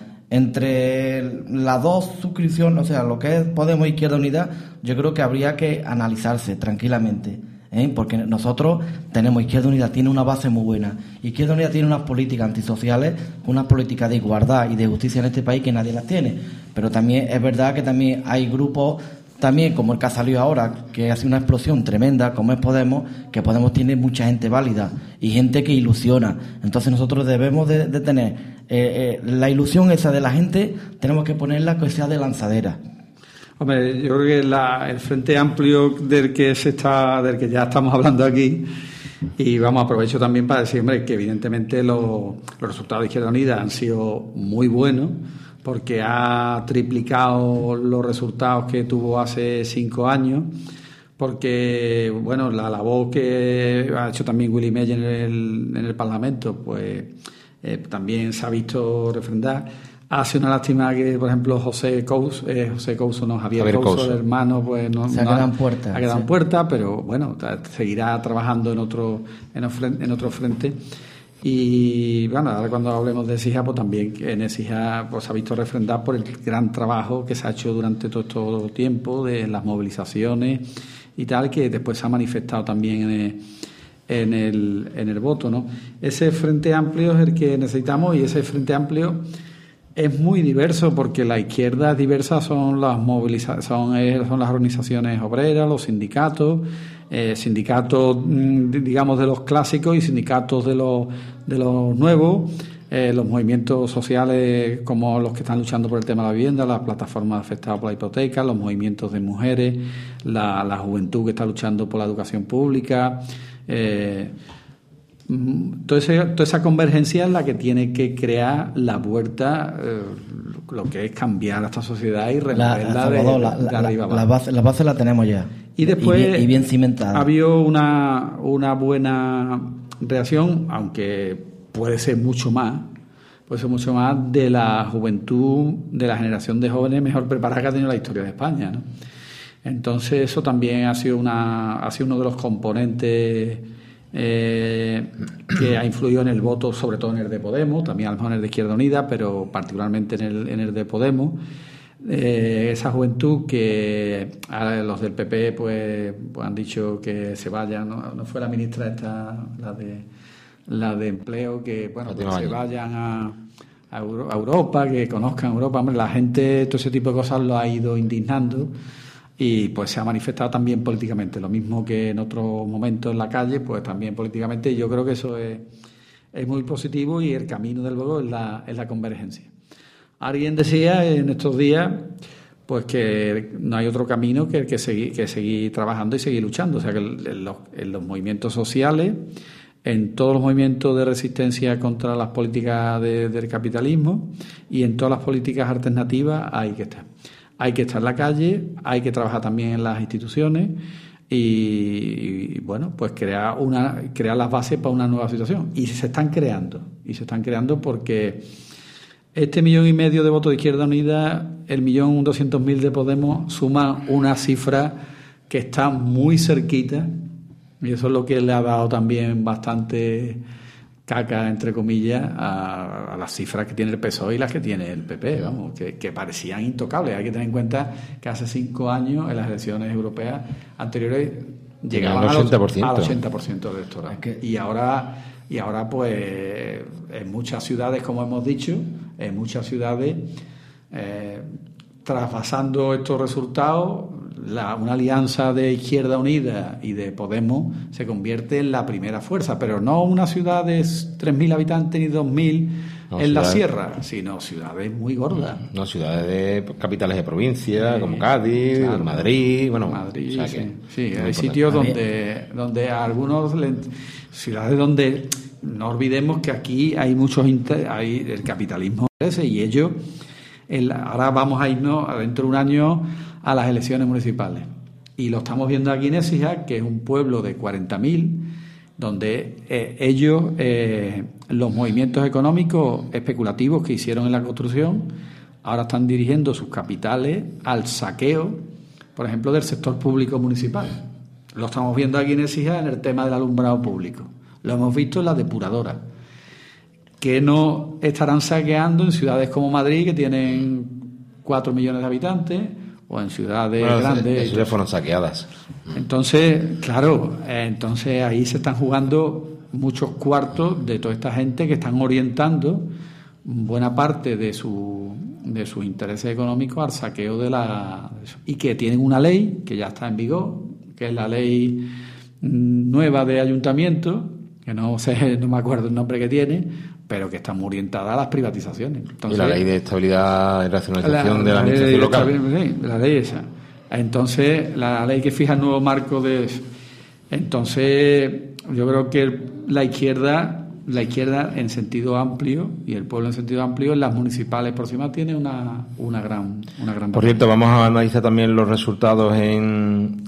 entre las dos suscripciones, o sea, lo que es Podemos e Izquierda Unida, yo creo que habría que analizarse tranquilamente. ¿Eh? Porque nosotros tenemos, Izquierda Unida tiene una base muy buena, Izquierda Unida tiene unas políticas antisociales, unas políticas de igualdad y de justicia en este país que nadie las tiene, pero también es verdad que también hay grupos, también como el que ha salido ahora, que hace una explosión tremenda, como es Podemos, que Podemos tiene mucha gente válida y gente que ilusiona. Entonces nosotros debemos de, de tener eh, eh, la ilusión esa de la gente, tenemos que ponerla que sea de lanzadera. Hombre, yo creo que la, el Frente Amplio del que se está, del que ya estamos hablando aquí, y vamos, aprovecho también para decir, hombre, que evidentemente los, los resultados de Izquierda Unida han sido muy buenos, porque ha triplicado los resultados que tuvo hace cinco años, porque, bueno, la labor que ha hecho también Willy Meyer en el, en el Parlamento, pues eh, también se ha visto refrendar. Ha sido una lástima que, por ejemplo, José Couso, eh, José Couso, no, Javier, Javier Couso, el hermano, pues no se ha no quedado en puerta. Ha quedado sí. en puerta, pero bueno, seguirá trabajando en otro, en otro, en otro frente. Y bueno, ahora cuando hablemos de Écija, pues también en Écija pues, se ha visto refrendar por el gran trabajo que se ha hecho durante todo este tiempo, de las movilizaciones y tal, que después se ha manifestado también en, en, el, en el voto, ¿no? Ese frente amplio es el que necesitamos, y ese frente amplio es muy diverso, porque la izquierda diversa son las moviliza- son, eh, son las organizaciones obreras, los sindicatos, eh, sindicatos digamos de los clásicos y sindicatos de los de los nuevos, eh, los movimientos sociales como los que están luchando por el tema de la vivienda, las plataformas afectadas por la hipoteca, los movimientos de mujeres, la, la juventud que está luchando por la educación pública. Eh, Toda esa, toda esa convergencia es la que tiene que crear la puerta, eh, lo que es cambiar esta sociedad y removerla de, la, de arriba abajo. Las bases, las bases las tenemos ya. Y después y bien, y bien cimentadas. Ha habido una, una buena reacción, aunque puede ser mucho más, puede ser mucho más de la juventud, de la generación de jóvenes mejor preparada que ha tenido la historia de España, ¿no? Entonces eso también ha sido una, ha sido uno de los componentes Eh, que ha influido en el voto, sobre todo en el de Podemos, también a lo mejor en el de Izquierda Unida, pero particularmente en el, en el de Podemos. Eh, esa juventud que ahora los del P P pues, pues han dicho que se vayan, no, no fue la ministra esta, la de la de empleo, que bueno, que se vayan a, a, Euro, a Europa, que conozcan Europa. Hombre, la gente, todo ese tipo de cosas lo ha ido indignando. Y pues se ha manifestado también políticamente, lo mismo que en otros momentos en la calle, pues también políticamente. Y yo creo que eso es, es muy positivo, y el camino del luego es la, es la convergencia. Alguien decía en estos días pues que no hay otro camino que el que seguir, que seguir trabajando y seguir luchando. O sea que en los, en los movimientos sociales, en todos los movimientos de resistencia contra las políticas de, del capitalismo, y en todas las políticas alternativas hay que estar. Hay que estar en la calle, hay que trabajar también en las instituciones y, y bueno, pues crear una crear las bases para una nueva situación. Y se están creando, y se están creando porque este millón y medio de votos de Izquierda Unida, el millón doscientos mil de Podemos, suman una cifra que está muy cerquita, y eso es lo que le ha dado también bastante caca, entre comillas, a, a las cifras que tiene el P S O E y las que tiene el P P, vamos, que, que parecían intocables. Hay que tener en cuenta que hace cinco años, en las elecciones europeas anteriores, llegaban al ochenta por ciento, al ochenta por ciento de electorado. Y ahora, y ahora, pues, en muchas ciudades, como hemos dicho, en muchas ciudades, eh, traspasando estos resultados, La, una alianza de Izquierda Unida y de Podemos se convierte en la primera fuerza, pero no una ciudad de tres mil habitantes ni dos mil no, en ciudades, la sierra, sino ciudades muy gordas. No, ciudades de capitales de provincia, sí, como Cádiz, claro, Madrid, bueno, Madrid, o sea sí, que sí hay sitios donde, donde algunos, ciudades donde no olvidemos que aquí hay muchos, hay el capitalismo ese, y ellos, el, ahora vamos a irnos dentro de un año a las elecciones municipales. Y lo estamos viendo aquí en Écija, que es un pueblo de cuarenta mil, donde eh, ellos, eh, los movimientos económicos especulativos que hicieron en la construcción, ahora están dirigiendo sus capitales al saqueo, por ejemplo, del sector público municipal. Lo estamos viendo aquí en Écija en el tema del alumbrado público. Lo hemos visto en la depuradora, que no estarán saqueando en ciudades como Madrid, que tienen cuatro millones de habitantes, o en ciudades bueno, grandes. Las ciudades fueron saqueadas. Entonces, claro, eh, entonces ahí se están jugando muchos cuartos de toda esta gente que están orientando buena parte de su de sus intereses económicos al saqueo de la... Y que tienen una ley que ya está en vigor, que es la ley nueva de ayuntamiento, que no sé, no me acuerdo el nombre que tiene, pero que está muy orientada a las privatizaciones. Entonces, y la ley de estabilidad y racionalización la, de la, la administración local. Sí, la ley esa. Entonces, la ley que fija el nuevo marco de... Entonces, yo creo que la izquierda, la izquierda en sentido amplio y el pueblo en sentido amplio, en las municipales próximas tiene una, una gran... Una gran Por cierto, vamos a analizar también los resultados en,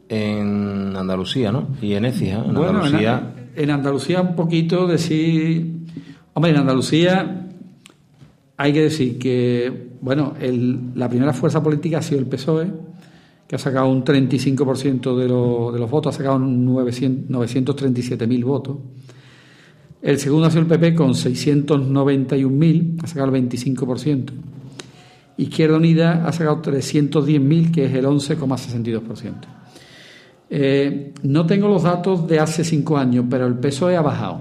en Andalucía, ¿no? Y en Écija. En bueno, Andalucía... En, en Andalucía un poquito decir... Hombre, en Andalucía hay que decir que, bueno, el, la primera fuerza política ha sido el P S O E, que ha sacado un treinta y cinco por ciento de, lo, de los votos, ha sacado novecientos treinta y siete mil votos. El segundo ha sido el P P con seiscientos noventa y un mil, ha sacado el veinticinco por ciento. Izquierda Unida ha sacado trescientos diez mil, que es el once coma sesenta y dos por ciento. Eh, no tengo los datos de hace cinco años, pero el P S O E ha bajado.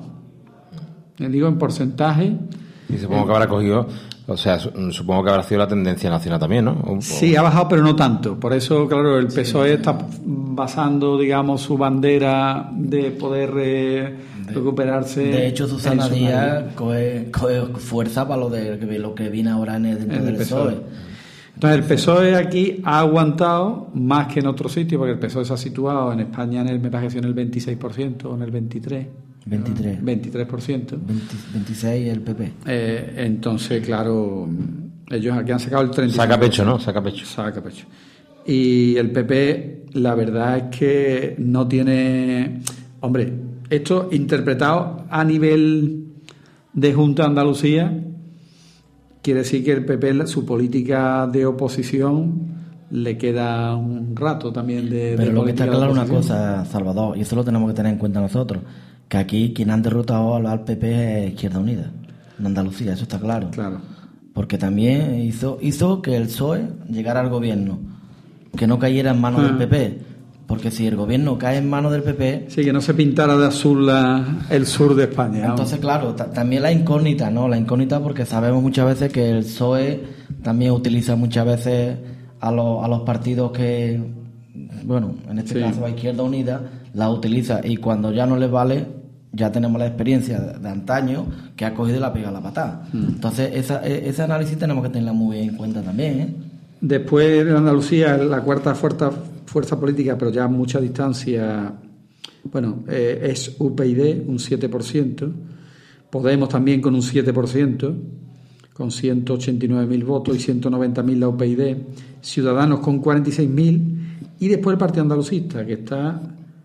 Les digo en porcentaje. Y supongo eh, que habrá cogido, o sea, supongo que habrá sido la tendencia nacional también, ¿no? Sí, ha bajado, pero no tanto. Por eso, claro, el P S O E está basando, digamos, su bandera de poder eh, de, recuperarse. De hecho, Susana Díaz coge, coge fuerza para lo de lo que viene ahora en el, dentro del P S O E. Entonces, el P S O E aquí ha aguantado más que en otros sitios, porque el P S O E se ha situado en España en el, me parece, en el veintiséis por ciento o en el veintitrés por ciento. veintitrés. veintitrés por ciento. veinte, veintiséis el P P. Eh, entonces, claro, ellos aquí han sacado el treinta y cinco por ciento. Saca pecho, ¿no? Saca pecho. Saca pecho. Y el P P, la verdad es que no tiene... Hombre, esto interpretado a nivel de Junta de Andalucía, quiere decir que el P P, su política de oposición, le queda un rato también de... Pero de lo que está claro es una oposición. cosa, Salvador, y eso lo tenemos que tener en cuenta nosotros, que aquí quien han derrotado al P P es Izquierda Unida, en Andalucía, eso está claro. Claro. Porque también hizo hizo que el P S O E llegara al gobierno, que no cayera en manos ah. del P P, porque si el gobierno cae en manos del P P... Sí, que no se pintara de azul la, el sur de España. Entonces, claro, t- también la incógnita, ¿no? La incógnita porque sabemos muchas veces que el P S O E también utiliza muchas veces a, los a los partidos que, bueno, en este sí. caso a Izquierda Unida, la utiliza y cuando ya no les vale, ya tenemos la experiencia de, de antaño que ha cogido y la pega la patada. Mm. Entonces, esa, ese análisis tenemos que tenerla muy en cuenta también, ¿eh? Después en Andalucía, la cuarta fuerza, fuerza política, pero ya a mucha distancia, bueno, eh, es U P y un siete por ciento, Podemos también con un siete por ciento, con ciento ochenta y nueve mil votos y ciento noventa mil la U P y, Ciudadanos con cuarenta y seis mil, y después el Partido Andalucista, que está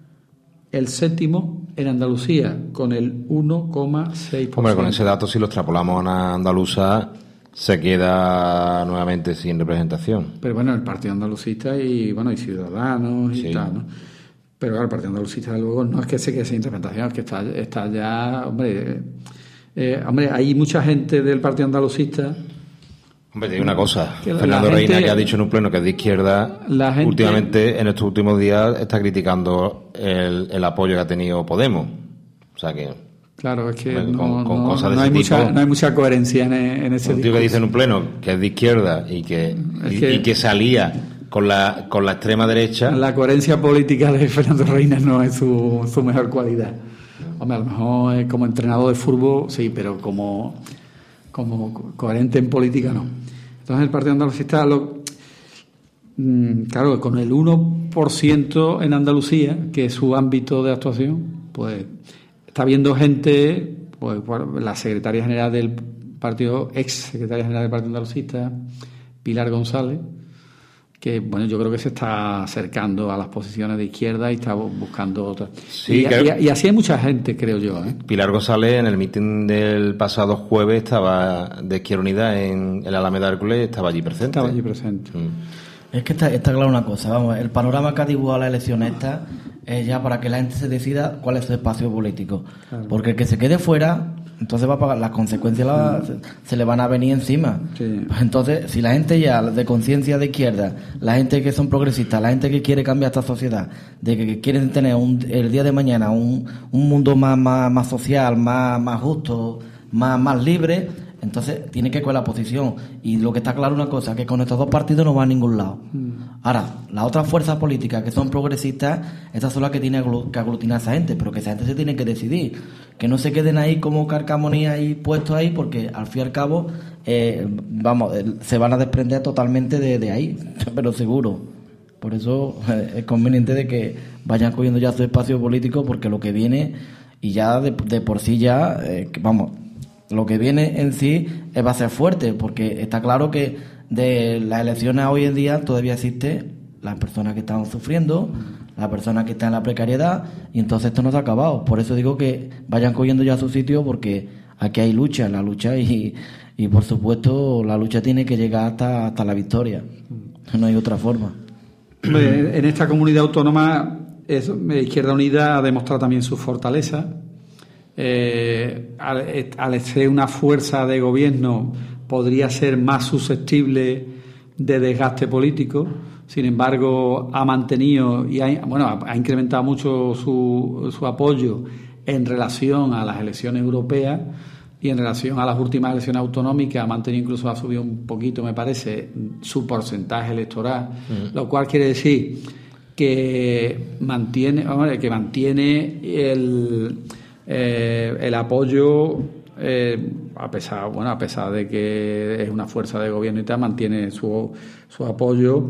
el séptimo en Andalucía, con el uno coma seis por ciento. Hombre, con ese dato, si lo extrapolamos a una andaluza, se queda nuevamente sin representación. Pero bueno, el Partido Andalucista y bueno y Ciudadanos y sí. tal, ¿no? Pero claro, el Partido Andalucista luego no es que se quede sin representación, es que está, está ya, hombre, eh, hombre, hay mucha gente del Partido Andalucista. Hombre, te digo una cosa, Fernando gente, Reina, que ha dicho en un pleno que es de izquierda, la gente, últimamente, en estos últimos días, está criticando el, el apoyo que ha tenido Podemos. O sea que... Claro, es que con, no, con no, cosas de no, hay ese mucha, tipo, no hay mucha coherencia en, en ese un tío que dice en un pleno que es de izquierda y que, y, que, y que se alía con la, con la extrema derecha. La coherencia política de Fernando Reina no es su, su mejor cualidad. Hombre, a lo mejor como entrenador de fútbol, sí, pero como, como coherente en política, no. Entonces el Partido Andalucista, lo, claro, con el uno por ciento en Andalucía, que es su ámbito de actuación, pues está viendo gente, pues la secretaria general del partido, ex secretaria general del Partido Andalucista, Pilar González, que bueno, yo creo que se está acercando a las posiciones de izquierda y está buscando otras. Sí, y, que... y, y así hay mucha gente, creo yo, ¿eh? Pilar González en el mitin del pasado jueves estaba de Izquierda Unida en el Alameda Hércules, estaba allí presente. Estaba allí presente. Mm. Es que está, está claro una cosa, vamos, el panorama que ha dibujado la elección esta es ya para que la gente se decida cuál es su espacio político. Claro. Porque el que se quede fuera, entonces va a pagar las consecuencias, la, se, se le van a venir encima. Sí. Pues entonces, si la gente ya de conciencia de izquierda, la gente que son progresistas, la gente que quiere cambiar esta sociedad, de que, que quieren tener un, el día de mañana un, un mundo más, más, más social, más, más justo, más, más libre, entonces tiene que coger la posición. Y lo que está claro una cosa, que con estos dos partidos no va a ningún lado. Mm. Ahora, las otras fuerzas políticas que son progresistas, estas son las que tienen que aglutinar a esa gente, pero que esa gente se tiene que decidir, que no se queden ahí como carcamonía ahí puestos ahí, porque al fin y al cabo eh, vamos, se van a desprender totalmente de, de ahí, pero seguro. Por eso eh, es conveniente de que vayan cogiendo ya su espacio político, porque lo que viene, y ya de, de por sí ya, eh, vamos, lo que viene en sí va a ser fuerte, porque está claro que de las elecciones hoy en día todavía existe las personas que están sufriendo, las personas que están en la precariedad, y entonces esto no se ha acabado. Por eso digo que vayan cogiendo ya su sitio, porque aquí hay lucha, la lucha y, y por supuesto la lucha tiene que llegar hasta, hasta la victoria. No hay otra forma. En esta comunidad autónoma, es, Izquierda Unida ha demostrado también su fortaleza. Eh, al, al ser una fuerza de gobierno, podría ser más susceptible de desgaste político. Sin embargo, ha mantenido y ha, bueno, ha incrementado mucho su, su apoyo en relación a las elecciones europeas. Y en relación a las últimas elecciones autonómicas ha mantenido, incluso ha subido un poquito, me parece, su porcentaje electoral, uh-huh. Lo cual quiere decir que mantiene, que mantiene el, eh, el apoyo, eh, a pesar, bueno, a pesar de que es una fuerza de gobierno y tal, mantiene su, su apoyo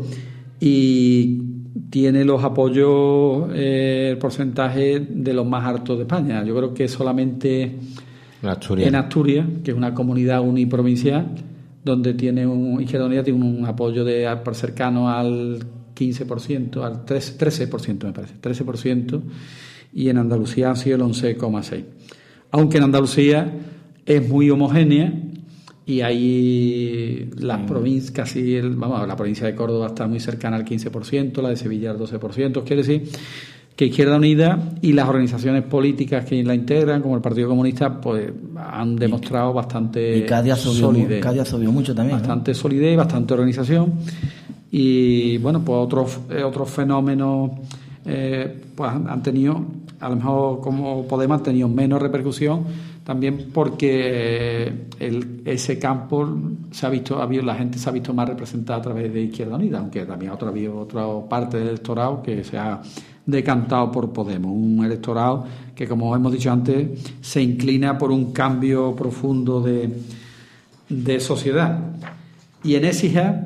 y tiene los apoyos, eh, el porcentaje de los más altos de España. Yo creo que solamente Asturias. En Asturias, que es una comunidad uniprovincial, donde tiene un Izquierda Unida tiene un apoyo de por cercano al quince por ciento, al trece por ciento me parece, trece por ciento, y en Andalucía ha sido el once coma seis por ciento. Aunque en Andalucía es muy homogénea y ahí las provincias, casi el, vamos, la provincia de Córdoba está muy cercana al quince por ciento, la de Sevilla al doce por ciento, quiere decir que Izquierda Unida y las organizaciones políticas que la integran, como el Partido Comunista, pues han demostrado bastante y cada día subió, solidez. Cada día subió mucho también. Bastante ¿no? solidez, bastante organización. Y bueno, pues otros otros fenómenos eh, pues han tenido, a lo mejor como Podemos, han tenido menos repercusión, también porque el, ese campo se ha visto, ha habido, la gente se ha visto más representada a través de Izquierda Unida, aunque también ha habido otra parte del electorado que se ha decantado por Podemos, un electorado que, como hemos dicho antes, se inclina por un cambio profundo de, de sociedad. Y en Écija,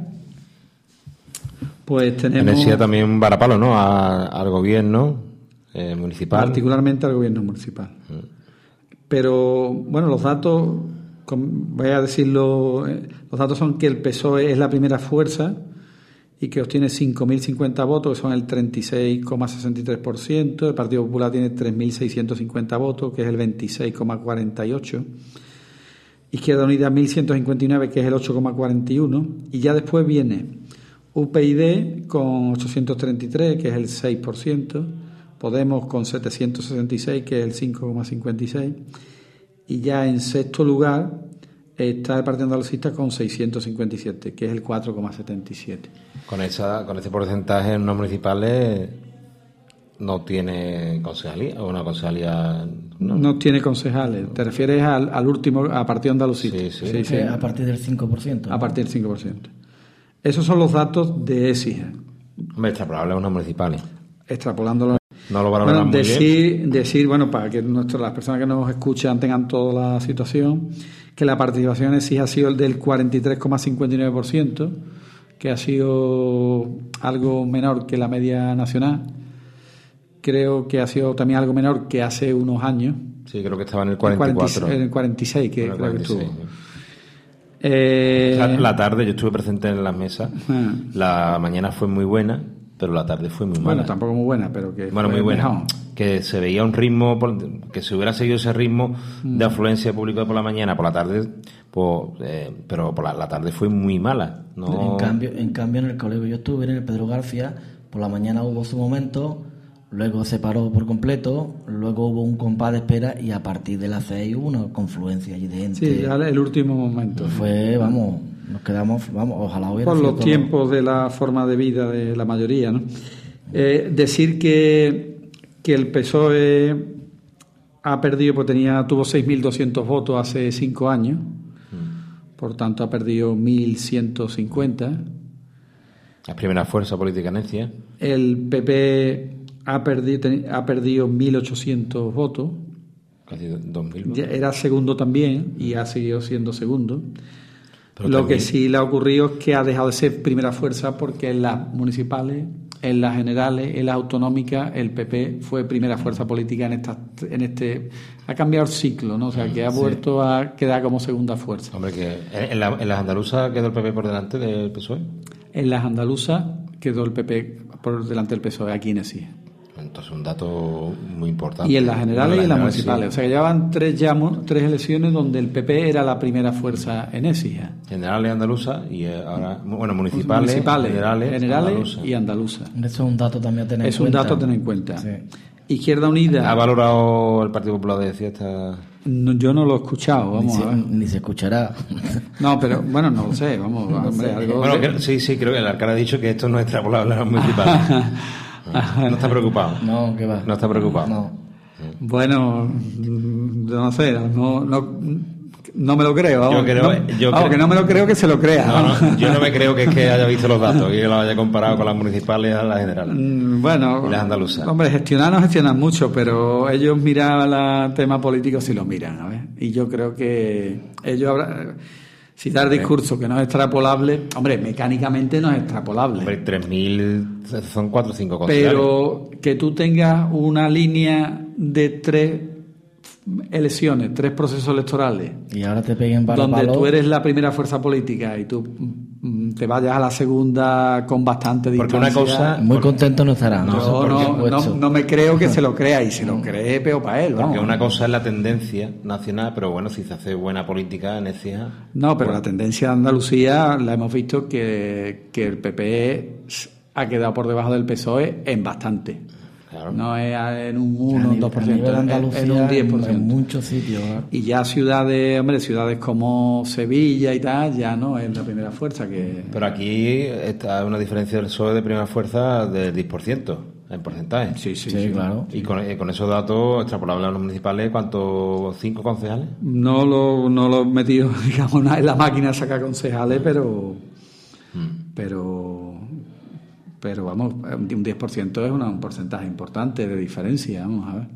pues tenemos... En Écija también un varapalo, ¿no?, a, al gobierno eh, municipal. Particularmente al gobierno municipal. Mm. Pero, bueno, los datos, voy a decirlo, los datos son que el P S O E es la primera fuerza y que obtiene cinco mil cincuenta votos, que son el treinta y seis coma sesenta y tres por ciento. El Partido Popular tiene tres mil seiscientos cincuenta votos, que es el veintiséis coma cuarenta y ocho por ciento. Izquierda Unida mil ciento cincuenta y nueve, que es el ocho coma cuarenta y uno por ciento. Y ya después viene U P y D con ochocientos treinta y tres, que es el seis por ciento. Podemos con setecientos sesenta y seis, que es el cinco coma cincuenta y seis. Y ya en sexto lugar está el Partido Andalucista con seiscientos cincuenta y siete, que es el cuatro coma setenta y siete. Con esa, con ese porcentaje en los municipales no tiene concejalía, o una concejalía... No, no tiene concejales. ¿Te refieres al, al último, a Partido Andalucista? Sí, sí. sí, sí. A partir del cinco por ciento. ¿no? A partir del cinco por ciento. Esos son los datos de Écija. Hombre, extrapolables a unos municipales. Extrapolándolo. No lo valoran bueno, muy decir, bien. Decir, bueno, para que nuestro, las personas que nos escuchan tengan toda la situación, que la participación en Écija ha sido el del cuarenta y tres coma cincuenta y nueve por ciento, que ha sido algo menor que la media nacional. Creo que ha sido también algo menor que hace unos años. Sí, creo que estaba en el cuarenta y cuatro. En el cuarenta y seis, que el creo cuarenta y seis, que estuvo. Sí. Eh, la, la tarde, yo estuve presente en las mesas. Ah. La mañana fue muy buena, pero la tarde fue muy mala. Bueno, tampoco muy buena, pero que bueno, muy buena. Mejor. Que se veía un ritmo, que si hubiera seguido ese ritmo mm. de afluencia de público por la mañana, por la tarde, pues, eh, pero por la, la tarde fue muy mala. No... En cambio, en cambio en el colegio yo estuve, en el Pedro García, por la mañana hubo su momento, luego se paró por completo, luego hubo un compás de espera y a partir de las seis hubo una confluencia allí de gente. Sí, ya el último momento. Fue, vamos, nos quedamos, vamos, ojalá hubiera por sido los todo... tiempos de la forma de vida de la mayoría, ¿no? Eh, decir que, que el P S O E ha perdido, pues tenía, tuvo seis mil doscientos votos hace cinco años, mm. por tanto ha perdido mil ciento cincuenta. La primera fuerza política en Écija. El P P ha perdido, ha perdido mil ochocientos votos. Casi dos mil votos. Era segundo también y ha seguido siendo segundo. Pero lo también... que sí le ha ocurrido es que ha dejado de ser primera fuerza porque en las municipales, en las generales, en las autonómicas, el P P fue primera fuerza política en esta, en este, ha cambiado el ciclo, ¿no? O sea, que ha vuelto sí. a quedar como segunda fuerza. Hombre, que en, la, en las andaluzas quedó el P P por delante del P S O E. En las andaluzas quedó el P P por delante del P S O E aquí en Écija. Entonces, un dato muy importante. Y en las generales y en las municipales. Sí. O sea, que llevaban tres, llamo, tres elecciones donde el P P era la primera fuerza en Écija. Generales andaluza y ahora, bueno, municipales, municipales generales, generales andaluza. y andaluza. Eso es un dato también a tener es en cuenta. Es un dato a tener en cuenta. Sí. Izquierda Unida. ¿Ha valorado el Partido Popular de Fiesta? No, yo no lo he escuchado, vamos ni se, a ver. Ni se escuchará. No, pero bueno, no lo sé, vamos, no hombre, sé. Algo bueno, de... que, sí, sí, creo que el alcalde ha dicho que esto no es extrapolable a los municipales. No, no está preocupado. No, ¿qué va? No está preocupado. No. Bueno, no sé, no, no, no me lo creo. Vamos, yo creo, no, yo vamos, creo, que no me lo creo que se lo crea. No, no, yo no me creo que es que haya visto los datos y que lo haya comparado con las municipales y las generales. Bueno, y las andaluzas. Hombre, gestionar no gestionan mucho, pero ellos miran el tema político si lo miran, a ver. Y yo creo que ellos habrá... Si dar discurso que no es extrapolable, hombre, mecánicamente no es extrapolable. Hombre, tres mil son cuatro o cinco concejales. Pero que tú tengas una línea de tres elecciones, tres procesos electorales. Y ahora te peguen para donde palo. Tú eres la primera fuerza política y tú te vayas a la segunda con bastante porque distancia. Una cosa, muy contento no estará. No, no, no, no, no me creo que se lo crea y si lo cree, peor para él. Porque vamos. una cosa es la tendencia nacional, pero bueno, si se hace buena política en Écija. No, pero bueno. La tendencia de Andalucía la hemos visto que, que el P P ha quedado por debajo del P S O E en bastante. Claro. No es en un uno, un dos por ciento, es en un diez por ciento. En muchos sitios. ¿eh? Y ya ciudades, hombre, ciudades como Sevilla y tal, ya no es la primera fuerza que... Pero aquí está una diferencia del P S O E de primera fuerza del diez por ciento en porcentaje. Sí, sí, sí, sí. claro. Y con, con esos datos extrapolables a los municipales, ¿cuántos? ¿Cinco concejales? No lo, no lo he metido, digamos, en la máquina a sacar concejales, pero... Hmm. Pero... Pero vamos, un diez por ciento es una, un porcentaje importante de diferencia, vamos a ver.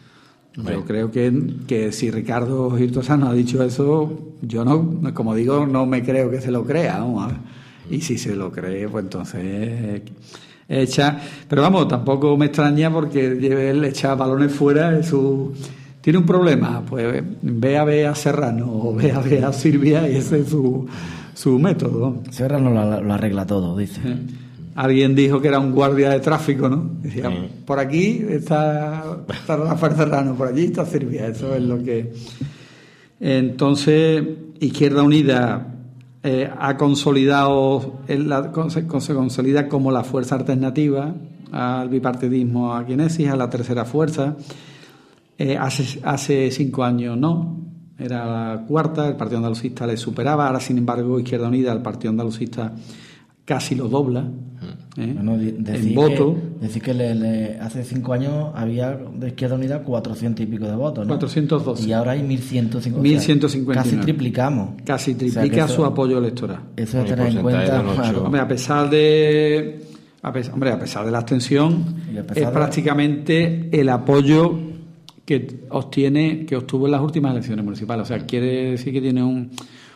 Yo creo que, que si Ricardo Girtosano ha dicho eso, yo no, como digo, no me creo que se lo crea, vamos a ver. Y si se lo cree, pues entonces echa. Pero vamos, tampoco me extraña porque él echa balones fuera de su... Tiene un problema, pues ve a ver a Serrano o ve a ver a Silvia y ese es su, su método. Serrano lo, lo arregla todo, dice. ¿Eh? Alguien dijo que era un guardia de tráfico, ¿no? Decía, sí. Por aquí está, está Rafael Serrano, por allí está Silvia. Eso es lo que... Entonces, Izquierda Unida eh, ha consolidado, la, se consolida como la fuerza alternativa al bipartidismo aquí en Écija, la tercera fuerza. Eh, hace, hace cinco años no, era la cuarta, el Partido Andalucista le superaba. Ahora, sin embargo, Izquierda Unida, el Partido Andalucista, casi lo dobla. ¿Eh? Bueno, en voto. Que, decir que le, le, hace cinco años había de Izquierda Unida cuatrocientos y pico de votos, ¿no? cuatrocientos doce. Y ahora hay mil ciento cincuenta. mil ciento cincuenta. Casi triplicamos. Casi triplica o sea eso, su apoyo electoral. Eso es tener en cuenta. Claro. Hombre, a pesar de. A pesar, hombre, a pesar de la abstención, es prácticamente el apoyo que obtiene, que obtuvo en las últimas elecciones municipales. O sea, quiere decir que tiene un,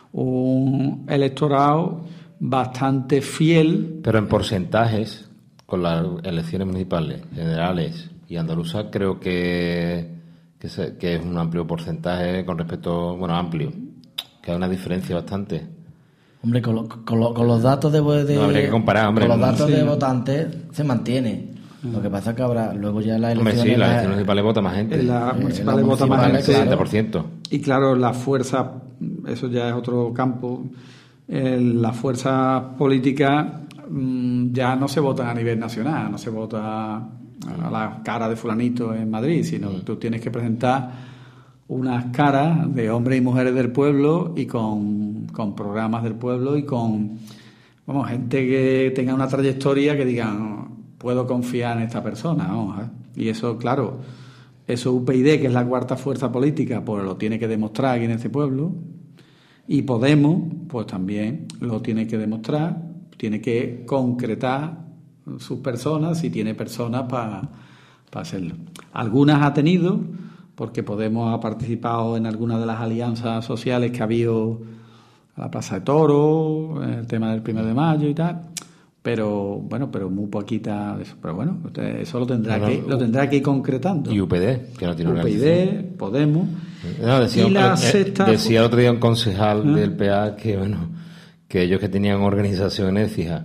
un electorado bastante fiel. Pero en porcentajes, con las elecciones municipales, generales y andaluzas, creo que, que, se, que es un amplio porcentaje con respecto, bueno, amplio, que hay una diferencia bastante. Hombre, con, lo, con, lo, con los datos de, de no, habría que comparar, hombre, con los datos sí. de votantes se mantiene. Lo que pasa es que habrá luego ya las elecciones... Hombre, sí, las elecciones municipales vota más gente. En las municipales eh, vota más gente. sesenta por ciento. Y claro, la fuerza, eso ya es otro campo... La fuerza política mmm, ya no se vota a nivel nacional, no se vota a la cara de fulanito en Madrid, sino que tú tienes que presentar unas caras de hombres y mujeres del pueblo y con, con programas del pueblo y con vamos gente que tenga una trayectoria que digan puedo confiar en esta persona, vamos, ¿eh? Y eso, claro, eso U P yD, que es la cuarta fuerza política, pues lo tiene que demostrar aquí en este pueblo. Y Podemos, pues también lo tiene que demostrar, tiene que concretar sus personas, si tiene personas para pa hacerlo. Algunas ha tenido, porque Podemos ha participado en algunas de las alianzas sociales que ha habido a la Plaza de Toros, el tema del primero de mayo y tal, pero bueno, pero muy poquita de eso. Pero bueno, usted eso lo tendrá no, no, que lo tendrá que ir concretando. Y U P D, que no tiene U P yD, Podemos. No, decía, y la eh, sexta, decía el otro día un concejal ¿eh? del P A que bueno, que ellos que tenían organización en Écija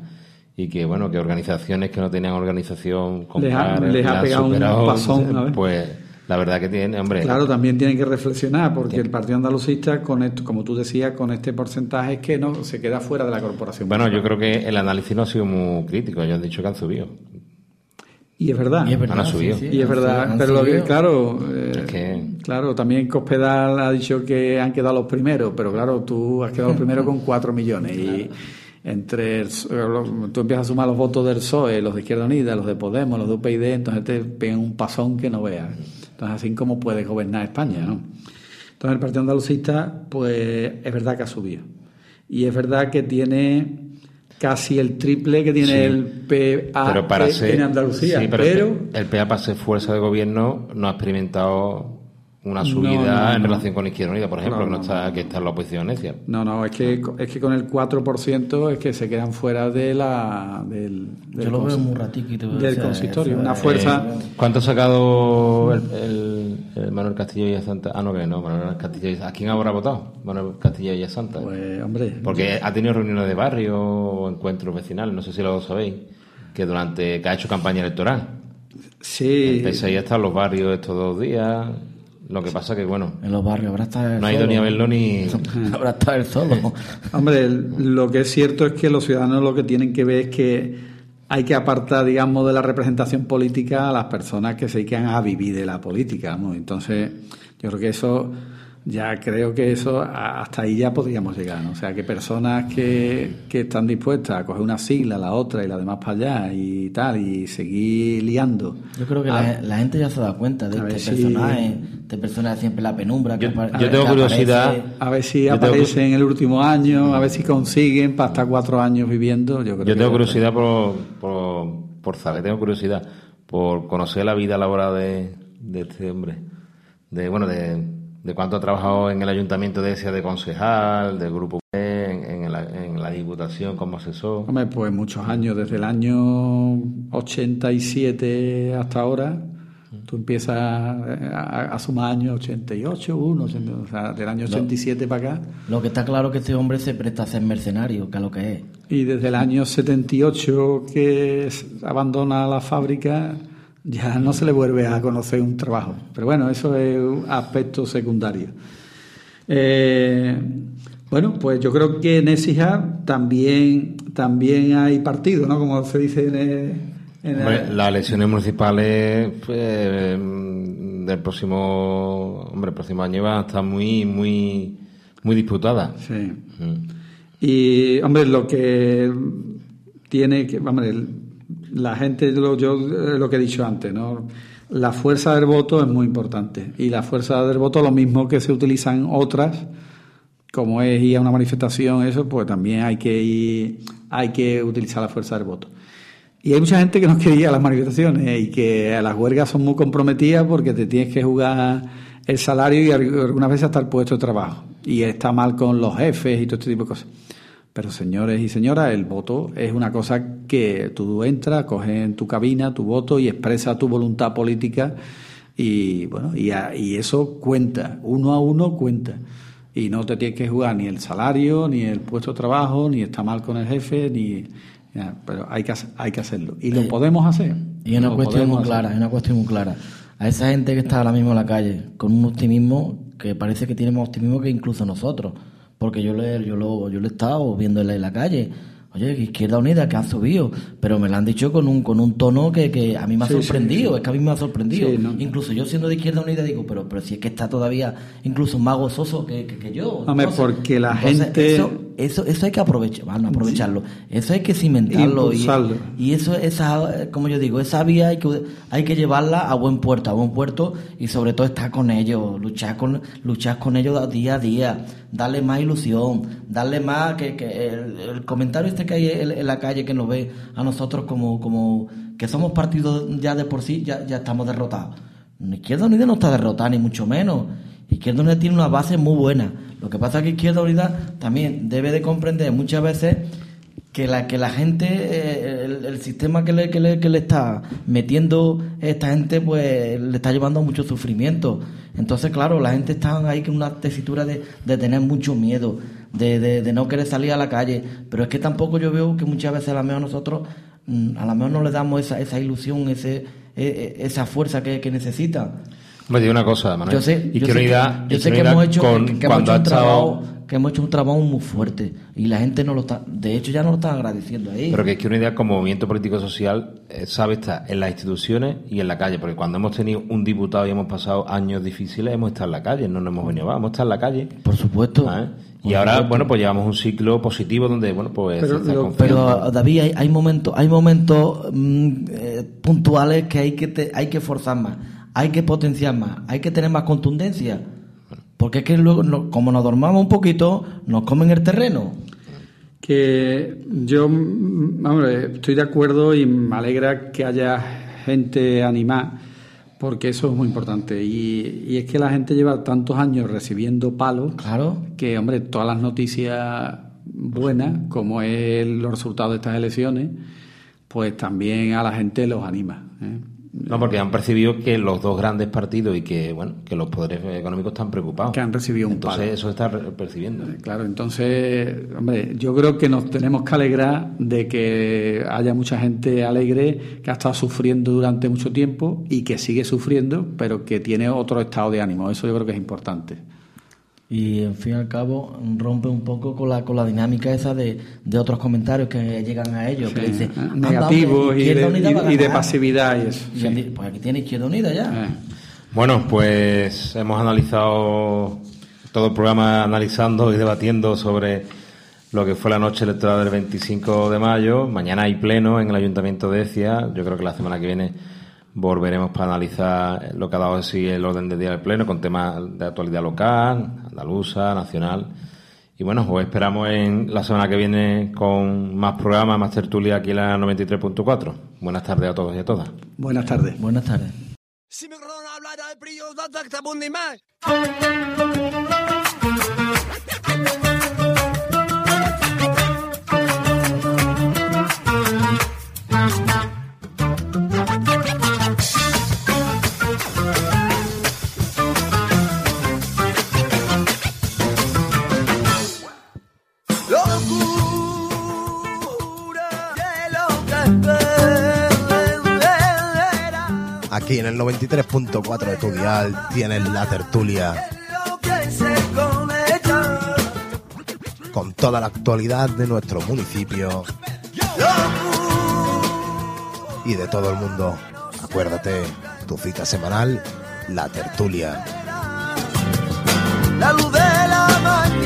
y que bueno, que organizaciones que no tenían organización con les ha, pares, les ha pegado superado, un pasón, ¿no? Pues la verdad que tiene, hombre. Claro, también tienen que reflexionar, porque sí. El Partido Andalucista, con esto, como tú decías, con este porcentaje es que no se queda fuera de la corporación. Bueno, yo creo que el análisis no ha sido muy crítico. Ellos han dicho que han subido. Y es verdad. Y es verdad, han subido. Sí, sí, y es verdad. Pero lo que, claro, eh, es que... claro, también Cospedal ha dicho que han quedado los primeros, pero claro, tú has quedado los primeros con cuatro millones. Claro. Y entre el, tú empiezas a sumar los votos del P S O E, los de Izquierda Unida, los de Podemos, los de U P y D, entonces te pegan un pasón que no veas. Entonces, así como puedes gobernar España, ¿no? Entonces, el Partido Andalucista, pues, es verdad que ha subido. Y es verdad que tiene casi el triple que tiene sí. el P A pero para ser, en Andalucía. Sí, pero, pero el P A para ser fuerza de gobierno no ha experimentado una subida no, no, en no. relación con Izquierda Unida, por ejemplo, no, que no, no, está no. que está en la oposición necia. No, no, es que es que con el cuatro por ciento es que se quedan fuera de la del, del Yo lo veo muy ratiquito del sea, consistorio, una fuerza. Eh, ¿Cuánto ha sacado el, el, el Manuel Castillo y Santa? Ah, no, que no, Manuel Castillo y... ¿A quién habrá votado? Manuel Castillo y Santa. Pues, hombre, porque ha tenido reuniones de barrio o encuentros vecinales, no sé si lo sabéis, que durante que ha hecho campaña electoral. Sí. El P S I ha estado en los barrios estos dos días. Lo que pasa que, bueno... En los barrios habrá estado el No ha ido ni a verlo ni... habrá estado el solo. Hombre, lo que es cierto es que los ciudadanos lo que tienen que ver es que hay que apartar, digamos, de la representación política a las personas que se dedican a vivir de la política, ¿no? Entonces, yo creo que eso... Ya creo que eso, hasta ahí ya podríamos llegar, ¿no? O sea, que personas que, que están dispuestas a coger una sigla, la otra y la demás para allá y tal, y seguir liando. Yo creo que a, la, la gente ya se da cuenta de este si, personaje, este personaje siempre la penumbra. Que yo apare, yo tengo que curiosidad. Aparece, a ver si aparece tengo, en el último año, a ver si consiguen para estar cuatro años viviendo. Yo, creo yo que tengo curiosidad por, por, por saber, tengo curiosidad por conocer la vida laboral de, de este hombre. De, bueno, de... de cuánto ha trabajado en el ayuntamiento de ese de concejal, del grupo en, en, la, en la diputación como asesor. Hombre, pues muchos años, desde el año ochenta y siete hasta ahora. Tú empiezas a, a sumar años ochenta y ocho, uno, ochenta, o sea, del año ochenta y siete lo, para acá. Lo que está claro es que este hombre se presta a ser mercenario, que es lo que es. Y desde el año setenta y ocho que abandona la fábrica, ya no se le vuelve a conocer un trabajo. Pero bueno, eso es un aspecto secundario. Eh, bueno, pues yo creo que en Écija también, también hay partido, ¿no? Como se dice en el, en hombre, el... las elecciones municipales pues, del próximo hombre, el próximo año van a estar muy, muy, muy disputadas. Sí. Mm. Y, hombre, lo que tiene que... Hombre, la gente, yo, yo lo que he dicho antes, ¿no? La fuerza del voto es muy importante. Y la fuerza del voto, lo mismo que se utilizan otras, como es ir a una manifestación, eso, pues también hay que ir, hay que utilizar la fuerza del voto. Y hay mucha gente que no quiere ir a las manifestaciones y que a las huelgas son muy comprometidas porque te tienes que jugar el salario y algunas veces hasta el puesto de trabajo. Y está mal con los jefes y todo este tipo de cosas. Pero, señores y señoras, el voto es una cosa que tú entras, coges en tu cabina tu voto y expresas tu voluntad política y, bueno, y, a, y eso cuenta, uno a uno cuenta. Y no te tienes que jugar ni el salario, ni el puesto de trabajo, ni está mal con el jefe, ni... Ya, pero hay que, hay que hacerlo. Y lo eh, podemos hacer. Y es una cuestión muy clara, es una cuestión muy clara. A esa gente que está ahora mismo en la calle, con un optimismo que parece que tiene más optimismo que incluso nosotros. Porque yo le, yo lo, yo lo he estado viendo en la, en la calle. Oye, Izquierda Unida, que ha subido. Pero me lo han dicho con un con un tono que, que a mí me ha sí, sorprendido. Sí, sí. Es que a mí me ha sorprendido. Sí, ¿no? Incluso yo siendo de Izquierda Unida digo, pero pero si es que está todavía incluso más gozoso que, que, que yo. Hombre, porque la entonces, gente... Eso, eso, eso hay que aprovechar, bueno, aprovecharlo. Eso hay que cimentarlo. Y, y eso, esa, como yo digo, esa vía hay que, hay que llevarla a buen puerto, a buen puerto. Y sobre todo estar con ellos, luchar con, luchar con ellos día a día. Darle más ilusión, darle más que, que el, el comentario este que hay en, en la calle que nos ve a nosotros como, como que somos partidos ya de por sí, ya, ya estamos derrotados. Izquierda Unida no está derrotada, ni mucho menos. Izquierda Unida tiene una base muy buena. Lo que pasa es que Izquierda Unida también debe de comprender muchas veces que la que la gente, eh, el, el sistema que le, que, le, que le está metiendo esta gente, pues le está llevando a mucho sufrimiento. Entonces, claro, la gente está ahí con una tesitura de, de tener mucho miedo, de, de, de no querer salir a la calle. Pero es que tampoco yo veo que muchas veces a lo mejor nosotros, a lo mejor no le damos esa, esa ilusión, ese, esa fuerza que, que necesitan. Me digo una cosa, Manuel. Yo sé, y yo que sé, unidad, que, yo sé que hemos hecho, que, que hemos hecho un trabajo, que hemos hecho un trabajo muy fuerte y la gente no lo está, de hecho ya no lo está agradeciendo ahí. Pero que es que Unidad como movimiento político social eh, sabe estar en las instituciones y en la calle, porque cuando hemos tenido un diputado y hemos pasado años difíciles, hemos estado en la calle, no nos hemos venido, vamos a estar en la calle. Por supuesto. ¿Ah, eh? Y ahora, supuesto. bueno, pues llevamos un ciclo positivo donde, bueno, pues... Pero, lo, pero David, hay, hay momentos, hay momentos mmm, eh, puntuales que hay que te, hay que forzar más. Hay que potenciar más, hay que tener más contundencia, porque es que luego, no, como nos dormamos un poquito, nos comen el terreno. Que yo, vamos, estoy de acuerdo y me alegra que haya gente animada, porque eso es muy importante. Y, y es que la gente lleva tantos años recibiendo palos, claro, que, hombre, todas las noticias buenas, como es los resultados de estas elecciones, pues también a la gente los anima, ¿eh? No, porque han percibido que los dos grandes partidos y que, bueno, que los poderes económicos están preocupados. Que han recibido un entonces, palo. Eso se está percibiendo. Claro, entonces, hombre, yo creo que nos tenemos que alegrar de que haya mucha gente alegre que ha estado sufriendo durante mucho tiempo y que sigue sufriendo, pero que tiene otro estado de ánimo. Eso yo creo que es importante. Y, en fin y al cabo, rompe un poco con la con la dinámica esa de, de otros comentarios que llegan a ellos, sí, que dicen negativos y, de, y, y de pasividad y eso. Y sí. Pues aquí tiene Izquierda Unida ya. Eh. Bueno, pues hemos analizado todo el programa, analizando y debatiendo sobre lo que fue la noche electoral del veinticinco de mayo. Mañana hay pleno en el Ayuntamiento de Écija. Yo creo que la semana que viene volveremos para analizar lo que ha dado de sí el orden del día del pleno con temas de actualidad local, andaluza, nacional. Y bueno, os esperamos en la semana que viene con más programas, más tertulia aquí en la noventa y tres punto cuatro. Buenas tardes a todos y a todas. Buenas tardes. Buenas tardes. Aquí en el noventa y tres punto cuatro de tu dial tienes la tertulia con toda la actualidad de nuestro municipio y de todo el mundo. Acuérdate, tu cita semanal, la tertulia. La luz de la mañana.